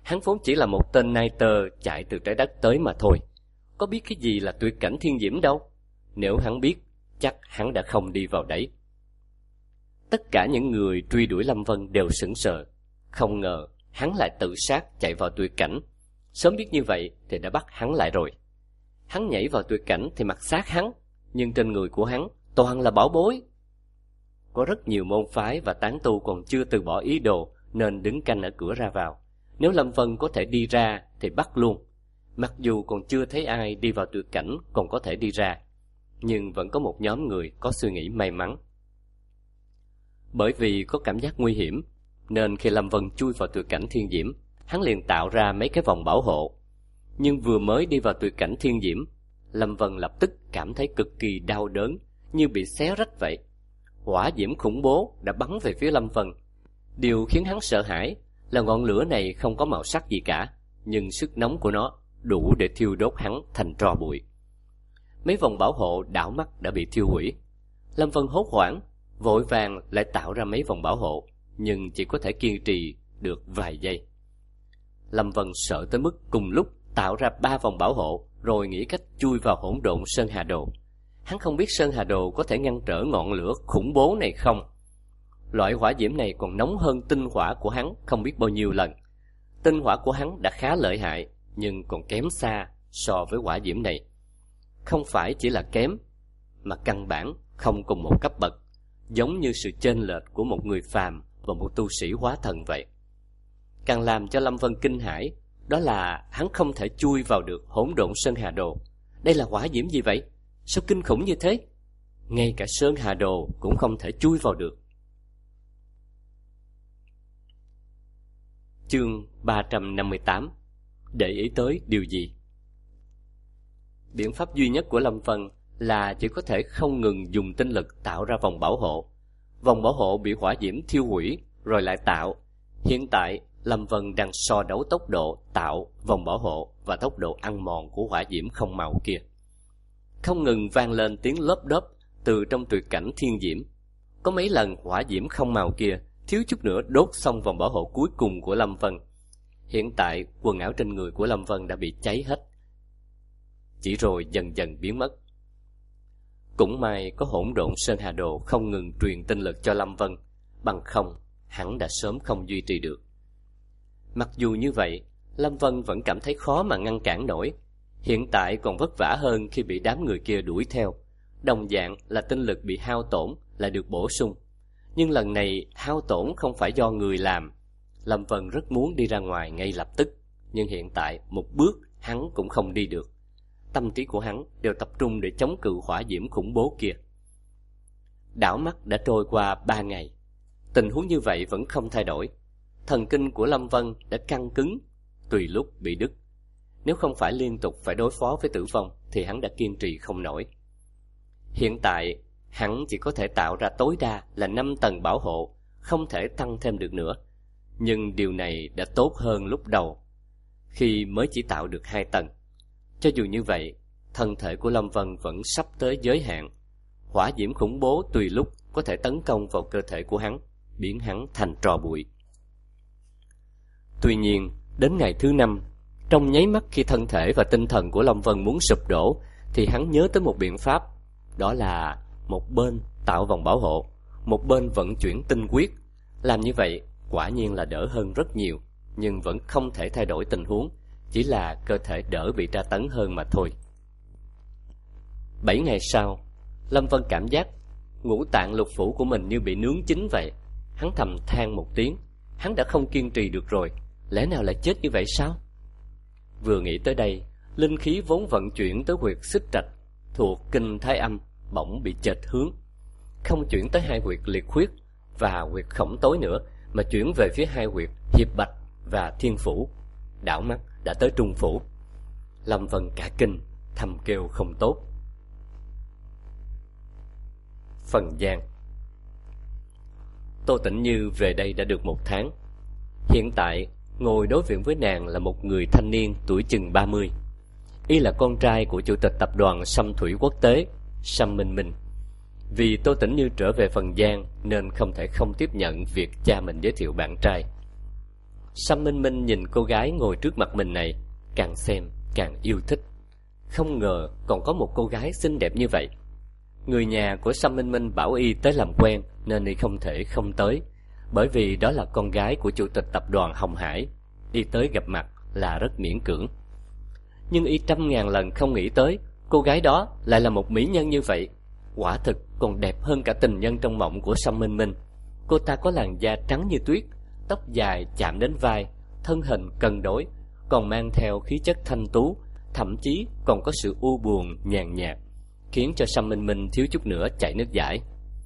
Hắn vốn chỉ là một tên nai tơ chạy từ trái đất tới mà thôi, có biết cái gì là tuyệt cảnh thiên diễm đâu. Nếu hắn biết, chắc hắn đã không đi vào đấy. Tất cả những người truy đuổi Lâm Vân đều sững sờ, không ngờ hắn lại tự sát chạy vào tuyệt cảnh. Sớm biết như vậy thì đã bắt hắn lại rồi. Hắn nhảy vào tuyệt cảnh thì mặc xác hắn, nhưng trên người của hắn toàn là bảo bối. Có rất nhiều môn phái và tán tu còn chưa từ bỏ ý đồ nên đứng canh ở cửa ra vào. Nếu Lâm Vân có thể đi ra thì bắt luôn. Mặc dù còn chưa thấy ai đi vào tuyệt cảnh còn có thể đi ra, nhưng vẫn có một nhóm người có suy nghĩ may mắn. Bởi vì có cảm giác nguy hiểm, nên khi Lâm Vân chui vào tuyệt cảnh thiên diễm, hắn liền tạo ra mấy cái vòng bảo hộ. Nhưng vừa mới đi vào tuyệt cảnh thiên diễm, Lâm Vân lập tức cảm thấy cực kỳ đau đớn, như bị xé rách vậy. Hỏa diễm khủng bố đã bắn về phía Lâm Vân. Điều khiến hắn sợ hãi là ngọn lửa này không có màu sắc gì cả, nhưng sức nóng của nó đủ để thiêu đốt hắn thành tro bụi. Mấy vòng bảo hộ đảo mắt đã bị thiêu hủy. Lâm Vân hốt hoảng, vội vàng lại tạo ra mấy vòng bảo hộ, nhưng chỉ có thể kiên trì được vài giây. Lâm Vân sợ tới mức cùng lúc tạo ra ba vòng bảo hộ, rồi nghĩ cách chui vào hỗn độn Sơn Hà Đồ. Hắn không biết Sơn Hà Đồ có thể ngăn trở ngọn lửa khủng bố này không. Loại hỏa diễm này còn nóng hơn tinh hỏa của hắn không biết bao nhiêu lần. Tinh hỏa của hắn đã khá lợi hại, nhưng còn kém xa so với hỏa diễm này. Không phải chỉ là kém, mà căn bản không cùng một cấp bậc, giống như sự chênh lệch của một người phàm và một tu sĩ hóa thần vậy. Càng làm cho Lâm Vân kinh hãi, đó là hắn không thể chui vào được hỗn độn Sơn Hà Đồ. Đây là hỏa diễm gì vậy? Sao kinh khủng như thế? Ngay cả Sơn Hà Đồ cũng không thể chui vào được. Chương ba trăm năm mươi tám. Để ý tới điều gì? Biện pháp duy nhất của Lâm Vân là chỉ có thể không ngừng dùng tinh lực tạo ra vòng bảo hộ. Vòng bảo hộ bị hỏa diễm thiêu hủy rồi lại tạo. Hiện tại Lâm Vân đang so đấu tốc độ tạo vòng bảo hộ và tốc độ ăn mòn của hỏa diễm không màu kia. Không ngừng vang lên tiếng lốp đốp từ trong tuyệt cảnh thiên diễm. Có mấy lần hỏa diễm không màu kia thiếu chút nữa đốt xong vòng bảo hộ cuối cùng của Lâm Vân. Hiện tại quần áo trên người của Lâm Vân đã bị cháy hết, chỉ rồi dần dần biến mất. Cũng may có hỗn độn Sơn Hà Đồ không ngừng truyền tinh lực cho Lâm Vân, bằng không hắn đã sớm không duy trì được. Mặc dù như vậy, Lâm Vân vẫn cảm thấy khó mà ngăn cản nổi. Hiện tại còn vất vả hơn khi bị đám người kia đuổi theo. Đồng dạng là tinh lực bị hao tổn lại được bổ sung. Nhưng lần này hao tổn không phải do người làm. Lâm Vân rất muốn đi ra ngoài ngay lập tức, nhưng hiện tại một bước hắn cũng không đi được. Tâm trí của hắn đều tập trung để chống cự hỏa diễm khủng bố kia. Đảo mắt đã trôi qua ba ngày. Tình huống như vậy vẫn không thay đổi. Thần kinh của Lâm Vân đã căng cứng, tùy lúc bị đứt. Nếu không phải liên tục phải đối phó với tử vong thì hắn đã kiên trì không nổi. Hiện tại hắn chỉ có thể tạo ra tối đa là năm tầng bảo hộ, không thể tăng thêm được nữa. Nhưng điều này đã tốt hơn lúc đầu, khi mới chỉ tạo được hai tầng. Cho dù như vậy, thân thể của Lâm Vân vẫn sắp tới giới hạn. Hỏa diễm khủng bố tùy lúc có thể tấn công vào cơ thể của hắn, biến hắn thành tro bụi. Tuy nhiên, đến ngày thứ năm, trong nháy mắt khi thân thể và tinh thần của Lâm Vân muốn sụp đổ, thì hắn nhớ tới một biện pháp. Đó là một bên tạo vòng bảo hộ, một bên vận chuyển tinh quyết. Làm như vậy quả nhiên là đỡ hơn rất nhiều, nhưng vẫn không thể thay đổi tình huống, chỉ là cơ thể đỡ bị tra tấn hơn mà thôi. Bảy ngày sau, Lâm Vân cảm giác ngũ tạng lục phủ của mình như bị nướng chín vậy. Hắn thầm than một tiếng. Hắn đã không kiên trì được rồi, lẽ nào lại chết như vậy sao? Vừa nghĩ tới đây, linh khí vốn vận chuyển tới huyệt xích trạch thuộc kinh Thái Âm bỗng bị chệch hướng, không chuyển tới hai huyệt liệt huyết và huyệt khổng tối nữa, mà chuyển về phía hai huyệt hiệp bạch và thiên phủ. Đảo mắt đã tới trung phủ. Lâm Vân cả kinh, thầm kêu không tốt. Phần Giang. Tô Tĩnh Như về đây đã được một tháng. Hiện tại ngồi đối diện với nàng là một người thanh niên tuổi chừng ba mươi. Y là con trai của chủ tịch tập đoàn Sâm Thủy Quốc tế, Sâm Minh Minh. Vì Tô Tĩnh Như trở về Phần Giang nên không thể không tiếp nhận việc cha mình giới thiệu bạn trai. Sâm Minh Minh nhìn cô gái ngồi trước mặt mình này, càng xem càng yêu thích. Không ngờ còn có một cô gái xinh đẹp như vậy. Người nhà của Sâm Minh Minh bảo y tới làm quen, nên y không thể không tới, bởi vì đó là con gái của chủ tịch tập đoàn Hồng Hải. Y tới gặp mặt là rất miễn cưỡng. Nhưng y trăm ngàn lần không nghĩ tới cô gái đó lại là một mỹ nhân như vậy. Quả thực còn đẹp hơn cả tình nhân trong mộng của Sâm Minh Minh. Cô ta có làn da trắng như tuyết, tóc dài chạm đến vai, thân hình cân đối, còn mang theo khí chất thanh tú, thậm chí còn có sự u buồn nhàn nhạt, khiến cho Sâm Minh Minh thiếu chút nữa chảy nước dãi.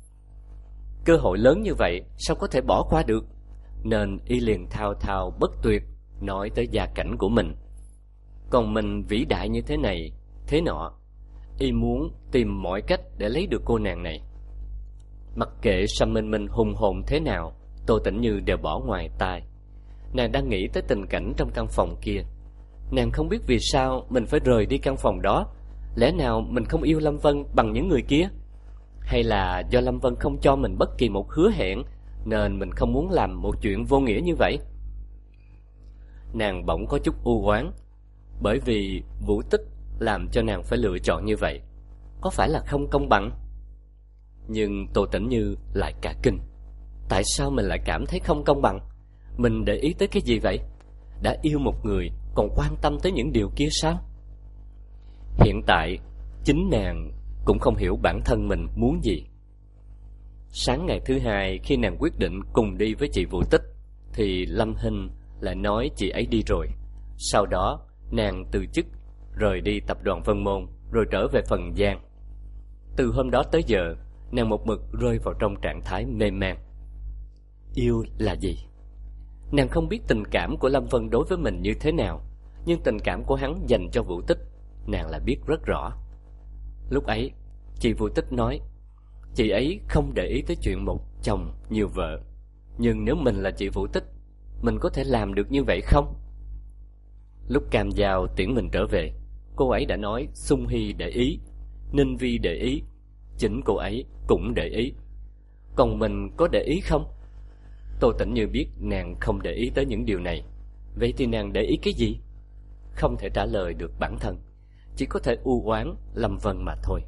Cơ hội lớn như vậy sao có thể bỏ qua được, nên y liền thao thao bất tuyệt nói tới gia cảnh của mình. Còn mình vĩ đại như thế này thế nọ, y muốn tìm mọi cách để lấy được cô nàng này. Mặc kệ Sâm Minh Minh hùng hồn thế nào, Tô Tĩnh Như đều bỏ ngoài tai. Nàng đang nghĩ tới tình cảnh trong căn phòng kia. Nàng không biết vì sao mình phải rời đi căn phòng đó. Lẽ nào mình không yêu Lâm Vân bằng những người kia? Hay là do Lâm Vân không cho mình bất kỳ một hứa hẹn, nên mình không muốn làm một chuyện vô nghĩa như vậy? Nàng bỗng có chút u oán, bởi vì Vũ Tích làm cho nàng phải lựa chọn như vậy. Có phải là không công bằng? Nhưng Tô Tĩnh Như lại cả kinh. Tại sao mình lại cảm thấy không công bằng? Mình để ý tới cái gì vậy? Đã yêu một người còn quan tâm tới những điều kia sao? Hiện tại chính nàng cũng không hiểu bản thân mình muốn gì. Sáng ngày thứ hai, khi nàng quyết định cùng đi với chị Vũ Tích, thì Lâm Hinh lại nói chị ấy đi rồi. Sau đó nàng từ chức, rời đi tập đoàn Vân Môn, rồi trở về Phần Giang. Từ hôm đó tới giờ, nàng một mực rơi vào trong trạng thái mê man. Yêu là gì? Nàng không biết tình cảm của Lâm Vân đối với mình như thế nào, nhưng tình cảm của hắn dành cho Vũ Tích, nàng là biết rất rõ. Lúc ấy, chị Vũ Tích nói, chị ấy không để ý tới chuyện một chồng nhiều vợ. Nhưng nếu mình là chị Vũ Tích, mình có thể làm được như vậy không? Lúc Cam Giao tiễn mình trở về, cô ấy đã nói Sung Hy để ý, Ninh Vi để ý, chính cô ấy cũng để ý. Còn mình có để ý không? Tô Tĩnh Như biết nàng không để ý tới những điều này. Vậy thì nàng để ý cái gì? Không thể trả lời được bản thân, chỉ có thể u oán Lâm Vân mà thôi.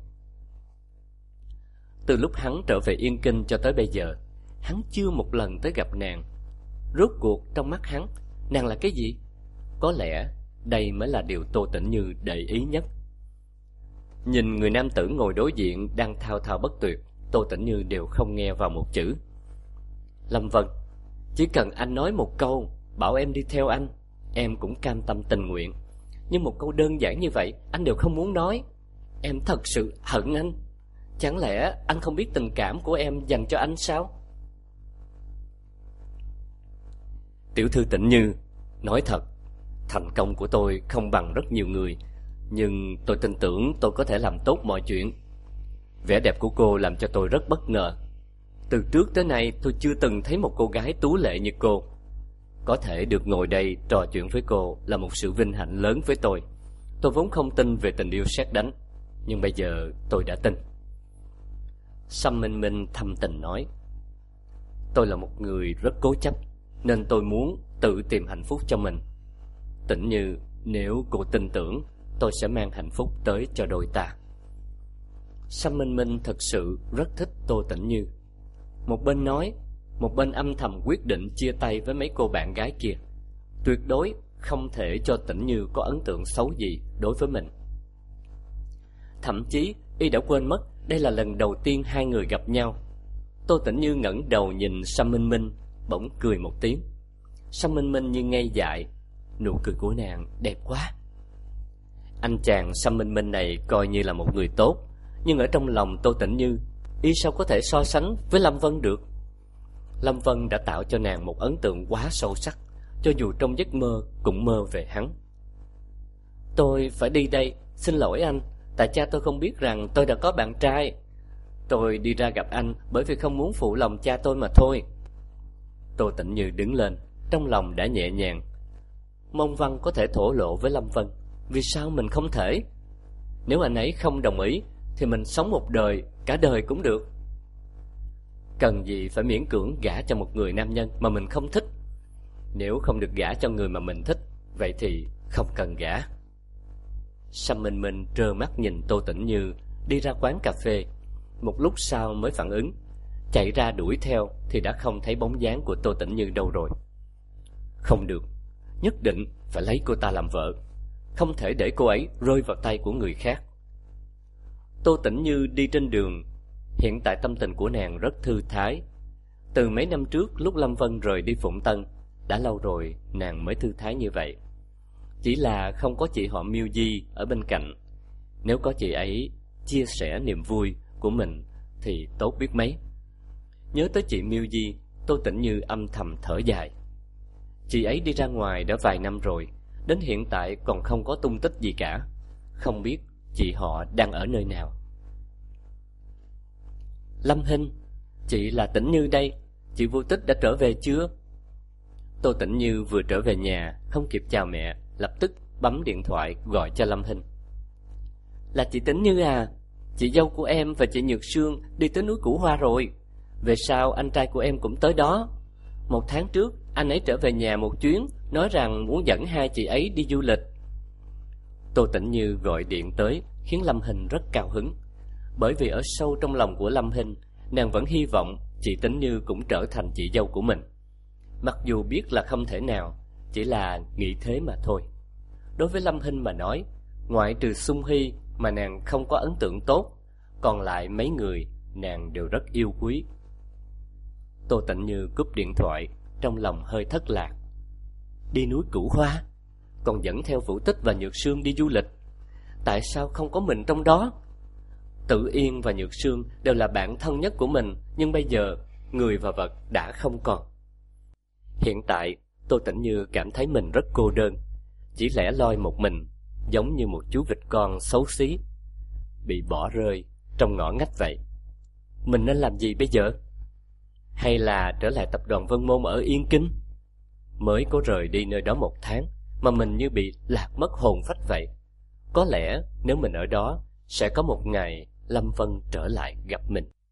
Từ lúc hắn trở về Yên Kinh cho tới bây giờ, hắn chưa một lần tới gặp nàng. Rốt cuộc trong mắt hắn, nàng là cái gì? Có lẽ đây mới là điều Tô Tĩnh Như để ý nhất. Nhìn người nam tử ngồi đối diện đang thao thao bất tuyệt, Tô Tĩnh Như đều không nghe vào một chữ. Lâm Vân, chỉ cần anh nói một câu bảo em đi theo anh, em cũng cam tâm tình nguyện. Nhưng một câu đơn giản như vậy anh đều không muốn nói. Em thật sự hận anh. Chẳng lẽ anh không biết tình cảm của em dành cho anh sao? Tiểu thư Tĩnh Như, nói thật, thành công của tôi không bằng rất nhiều người, nhưng tôi tin tưởng tôi có thể làm tốt mọi chuyện. Vẻ đẹp của cô làm cho tôi rất bất ngờ. Từ trước tới nay tôi chưa từng thấy một cô gái tú lệ như cô. Có thể được ngồi đây trò chuyện với cô là một sự vinh hạnh lớn với tôi. Tôi vốn không tin về tình yêu sét đánh, nhưng bây giờ tôi đã tin. Sâm Minh Minh thâm tình nói, tôi là một người rất cố chấp, nên tôi muốn tự tìm hạnh phúc cho mình. Tĩnh Như, nếu cô tin tưởng, tôi sẽ mang hạnh phúc tới cho đôi ta. Sâm Minh Minh thật sự rất thích Tô Tĩnh Như. Một bên nói, một bên âm thầm quyết định chia tay với mấy cô bạn gái kia. Tuyệt đối không thể cho Tĩnh Như có ấn tượng xấu gì đối với mình. Thậm chí y đã quên mất đây là lần đầu tiên hai người gặp nhau. Tô Tĩnh Như ngẩng đầu nhìn Sâm Minh Minh, bỗng cười một tiếng. Sâm Minh Minh như ngây dại, nụ cười của nàng đẹp quá. Anh chàng Sâm Minh Minh này coi như là một người tốt, nhưng ở trong lòng Tô Tĩnh Như, y sao có thể so sánh với Lâm Vân được? Lâm Vân đã tạo cho nàng một ấn tượng quá sâu sắc, cho dù trong giấc mơ cũng mơ về hắn. Tôi phải đi đây, xin lỗi anh, tại cha tôi không biết rằng tôi đã có bạn trai. Tôi đi ra gặp anh bởi vì không muốn phụ lòng cha tôi mà thôi. Tô Tĩnh Như đứng lên, trong lòng đã nhẹ nhàng. Mông Văn có thể thổ lộ với Lâm Vân, vì sao mình không thể? Nếu anh ấy không đồng ý thì mình sống một đời, cả đời cũng được. Cần gì phải miễn cưỡng gả cho một người nam nhân mà mình không thích? Nếu không được gả cho người mà mình thích, vậy thì không cần gả. Sâm Minh Minh trơ mắt nhìn Tô Tĩnh Như đi ra quán cà phê. Một lúc sau mới phản ứng, chạy ra đuổi theo thì đã không thấy bóng dáng của Tô Tĩnh Như đâu rồi. Không được, nhất định phải lấy cô ta làm vợ, không thể để cô ấy rơi vào tay của người khác. Tô Tĩnh Như đi trên đường. Hiện tại tâm tình của nàng rất thư thái. Từ mấy năm trước lúc Lâm Vân rời đi Phụng Tân, đã lâu rồi nàng mới thư thái như vậy. Chỉ là không có chị họ Miêu Di ở bên cạnh. Nếu có chị ấy chia sẻ niềm vui của mình thì tốt biết mấy. Nhớ tới chị Miêu Di, Tô Tĩnh Như âm thầm thở dài. Chị ấy đi ra ngoài đã vài năm rồi, đến hiện tại còn không có tung tích gì cả. Không biết chị họ đang ở nơi nào. Lâm Hinh, chị là Tĩnh Như đây, chị Vô Tích đã trở về chưa? Tô Tĩnh Như vừa trở về nhà, không kịp chào mẹ, lập tức bấm điện thoại gọi cho Lâm Hinh. Là chị Tĩnh Như à, chị dâu của em và chị Nhược Sương đi tới núi Củ Hoa rồi. Về sau anh trai của em cũng tới đó. Một tháng trước anh ấy trở về nhà một chuyến, nói rằng muốn dẫn hai chị ấy đi du lịch. Tô Tĩnh Như gọi điện tới khiến Lâm Hinh rất cao hứng. Bởi vì ở sâu trong lòng của Lâm Hinh, nàng vẫn hy vọng chị Tĩnh Như cũng trở thành chị dâu của mình. Mặc dù biết là không thể nào, chỉ là nghĩ thế mà thôi. Đối với Lâm Hinh mà nói, ngoại trừ Sung Hy mà nàng không có ấn tượng tốt, còn lại mấy người nàng đều rất yêu quý. Tô Tĩnh Như cúp điện thoại, trong lòng hơi thất lạc. Đi núi Củ Hoa, còn dẫn theo Vũ Tích và Nhược Sương đi du lịch. Tại sao không có mình trong đó? Tự Yên và Nhược Sương đều là bạn thân nhất của mình, nhưng bây giờ người và vật đã không còn. Hiện tại Tô Tĩnh Như cảm thấy mình rất cô đơn, chỉ lẻ loi một mình, giống như một chú vịt con xấu xí bị bỏ rơi trong ngõ ngách vậy. Mình nên làm gì bây giờ? Hay là trở lại tập đoàn Vân Môn ở Yên Kinh? Mới có rời đi nơi đó một tháng mà mình như bị lạc mất hồn phách vậy. Có lẽ nếu mình ở đó, sẽ có một ngày Lâm Vân trở lại gặp mình.